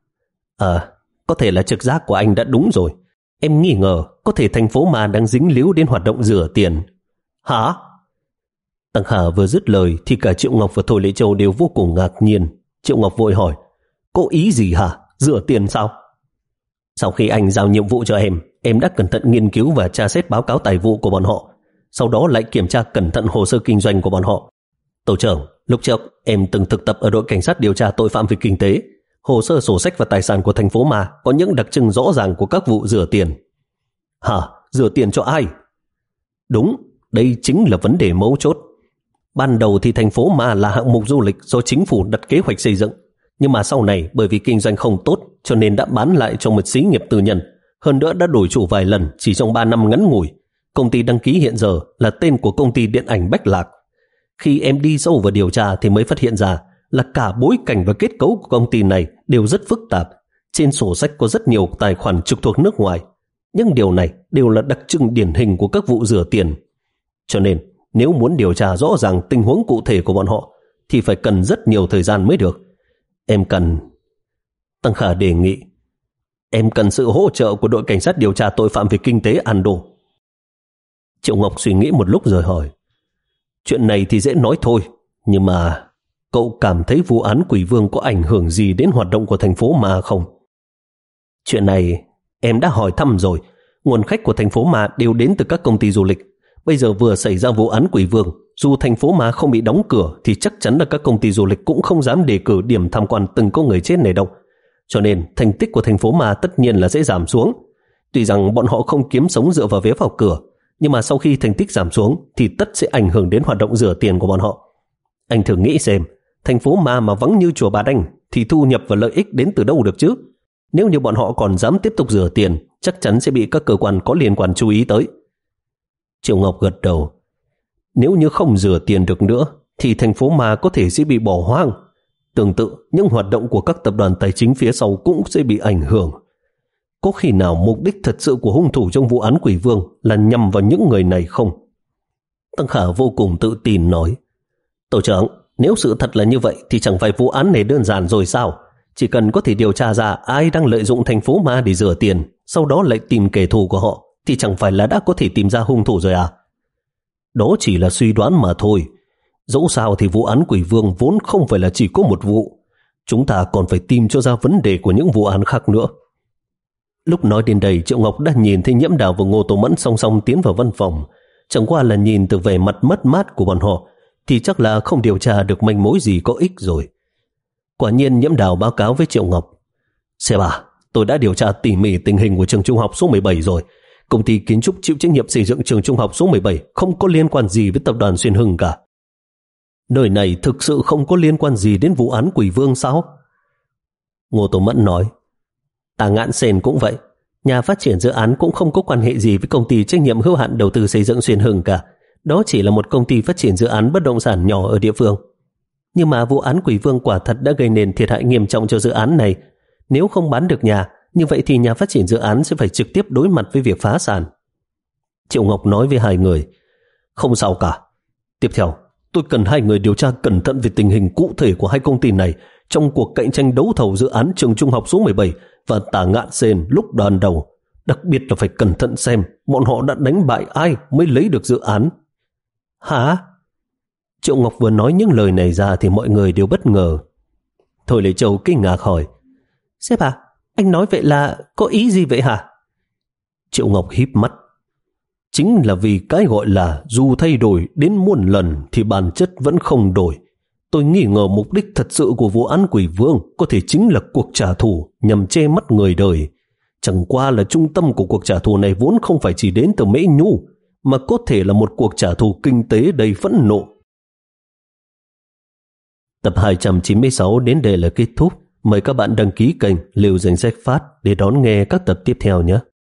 À, có thể là trực giác của anh đã đúng rồi. Em nghi ngờ có thể thành phố Ma đang dính líu đến hoạt động rửa tiền.
Hả?
Tăng Khả vừa dứt lời thì cả Triệu Ngọc và Thôi Lệ Châu đều vô cùng ngạc nhiên. Triệu Ngọc vội hỏi,
có ý gì hả? Rửa tiền sao?
Sau khi anh giao nhiệm vụ cho em, em đã cẩn thận nghiên cứu và tra xét báo cáo tài vụ của bọn họ. Sau đó lại kiểm tra cẩn thận hồ sơ kinh doanh của bọn họ. Tổ trưởng, lúc trước em từng thực tập ở đội cảnh sát điều tra tội phạm về kinh tế. Hồ sơ sổ sách và tài sản của thành phố Ma có những đặc trưng rõ ràng của các vụ rửa tiền.
Hả? Rửa tiền cho ai?
Đúng, đây chính là vấn đề mấu chốt. Ban đầu thì thành phố Ma là hạng mục du lịch do chính phủ đặt kế hoạch xây dựng. Nhưng mà sau này bởi vì kinh doanh không tốt cho nên đã bán lại cho một xí nghiệp tư nhân. Hơn nữa đã đổi chủ vài lần chỉ trong ba năm ngắn ngủi. Công ty đăng ký hiện giờ là tên của công ty điện ảnh Bách Lạc. Khi em đi sâu vào điều tra thì mới phát hiện ra là cả bối cảnh và kết cấu của công ty này đều rất phức tạp. Trên sổ sách có rất nhiều tài khoản trực thuộc nước ngoài. Nhưng điều này đều là đặc trưng điển hình của các vụ rửa tiền. Cho nên nếu muốn điều tra rõ ràng tình huống cụ thể của bọn họ thì phải cần rất nhiều thời gian mới được. Em cần...
Tăng Khả đề nghị, em cần sự hỗ trợ của đội cảnh sát điều tra tội phạm về kinh tế Ando.
Triệu Ngọc suy nghĩ một lúc rồi hỏi,
chuyện này thì dễ nói thôi, nhưng mà cậu cảm thấy vụ án Quỷ Vương có ảnh hưởng gì đến hoạt động của thành phố Ma không?
Chuyện này em đã hỏi thăm rồi. Nguồn khách của thành phố Ma đều đến từ các công ty du lịch. Bây giờ vừa xảy ra vụ án Quỷ Vương, dù thành phố Ma không bị đóng cửa thì chắc chắn là các công ty du lịch cũng không dám đề cử điểm tham quan từng có người chết này đâu. Cho nên thành tích của thành phố Ma tất nhiên là sẽ giảm xuống. Tuy rằng bọn họ không kiếm sống dựa vào vé vào cửa, nhưng mà sau khi thành tích giảm xuống thì tất sẽ ảnh hưởng đến hoạt động rửa tiền của bọn họ. Anh thử nghĩ xem, thành phố Ma mà vắng như chùa Bà Đanh thì thu nhập và lợi ích đến từ đâu được chứ? Nếu như bọn họ còn dám tiếp tục rửa tiền, chắc chắn sẽ bị các cơ quan có liên quan chú ý tới.
Triệu Ngọc gật đầu. Nếu như không rửa tiền được nữa thì thành phố Ma có thể sẽ bị bỏ hoang. Tương tự, những hoạt động của các tập đoàn tài chính phía sau cũng sẽ bị ảnh hưởng. Có khi nào mục đích thật sự của hung thủ trong vụ án Quỷ Vương là nhằm vào những người này không?
Tăng Khả vô cùng tự tin nói, tổ trưởng, nếu sự thật là như vậy thì chẳng phải vụ án này đơn giản rồi sao? Chỉ cần có thể điều tra ra ai đang lợi dụng thành phố Ma để rửa tiền, sau đó lại tìm kẻ thù của họ, thì chẳng phải là đã có thể tìm ra hung thủ rồi à?
Đó chỉ là suy đoán mà thôi. Dẫu sao thì vụ án Quỷ Vương vốn không phải là chỉ có một vụ. Chúng ta còn phải tìm cho ra vấn đề của những vụ án khác nữa.
Lúc nói đến đây, Triệu Ngọc đã nhìn thấy Nhiễm Đào và Ngô Tô Mẫn song song tiến vào văn phòng. Chẳng qua là nhìn từ vẻ mặt mất mát của bọn họ thì chắc là không điều tra được manh mối gì có ích rồi. Quả nhiên Nhiễm Đào báo cáo với Triệu Ngọc,
Sếp à, tôi đã điều tra tỉ mỉ tình hình của trường trung học số mười bảy rồi. Công ty kiến trúc chịu trách nhiệm xây dựng trường trung học số mười bảy không có liên quan gì với tập đoàn Xuyên Hưng cả.
Nơi này thực sự không có liên quan gì đến vụ án Quỷ Vương sao? Ngô Tô Mẫn nói, Tà Ngạn Sên cũng vậy. Nhà phát triển dự án cũng không có quan hệ gì với công ty trách nhiệm hữu hạn đầu tư xây dựng Xuyên Hưng cả. Đó chỉ là một công ty phát triển dự án bất động sản nhỏ ở địa phương. Nhưng mà vụ án Quỷ Vương quả thật đã gây nên thiệt hại nghiêm trọng cho dự án này. Nếu không bán được nhà, như vậy thì nhà phát triển dự án sẽ phải trực tiếp đối mặt với việc phá sản.
Triệu Ngọc nói với hai người, không sao cả. Tiếp theo, tôi cần hai người điều tra cẩn thận về tình hình cụ thể của hai công ty này trong cuộc cạnh tranh đấu thầu dự án trường trung học số mười bảy và Tà Ngạn Sên lúc đoàn đầu. Đặc biệt là phải cẩn thận xem bọn họ đã đánh bại ai mới lấy được dự án.
Hả? Triệu Ngọc vừa nói những lời này ra thì mọi người đều bất ngờ.
Thôi Lệ Châu kinh ngạc hỏi,
Sếp à, Anh nói vậy là có ý gì vậy hả?
Triệu Ngọc híp mắt. Chính là vì cái gọi là dù thay đổi đến muôn lần thì bản chất vẫn không đổi. Tôi nghi ngờ mục đích thật sự của vụ án Quỷ Vương có thể chính là cuộc trả thù nhằm che mắt người đời. Chẳng qua là trung tâm của cuộc trả thù này vốn không phải chỉ đến từ Mễ Nhu, mà có thể là một cuộc trả thù kinh tế đầy phẫn nộ. Tập hai trăm chín mươi sáu đến đây là kết thúc. Mời các bạn đăng ký kênh Liều Danh Sách Phát để đón nghe các tập tiếp theo nhé.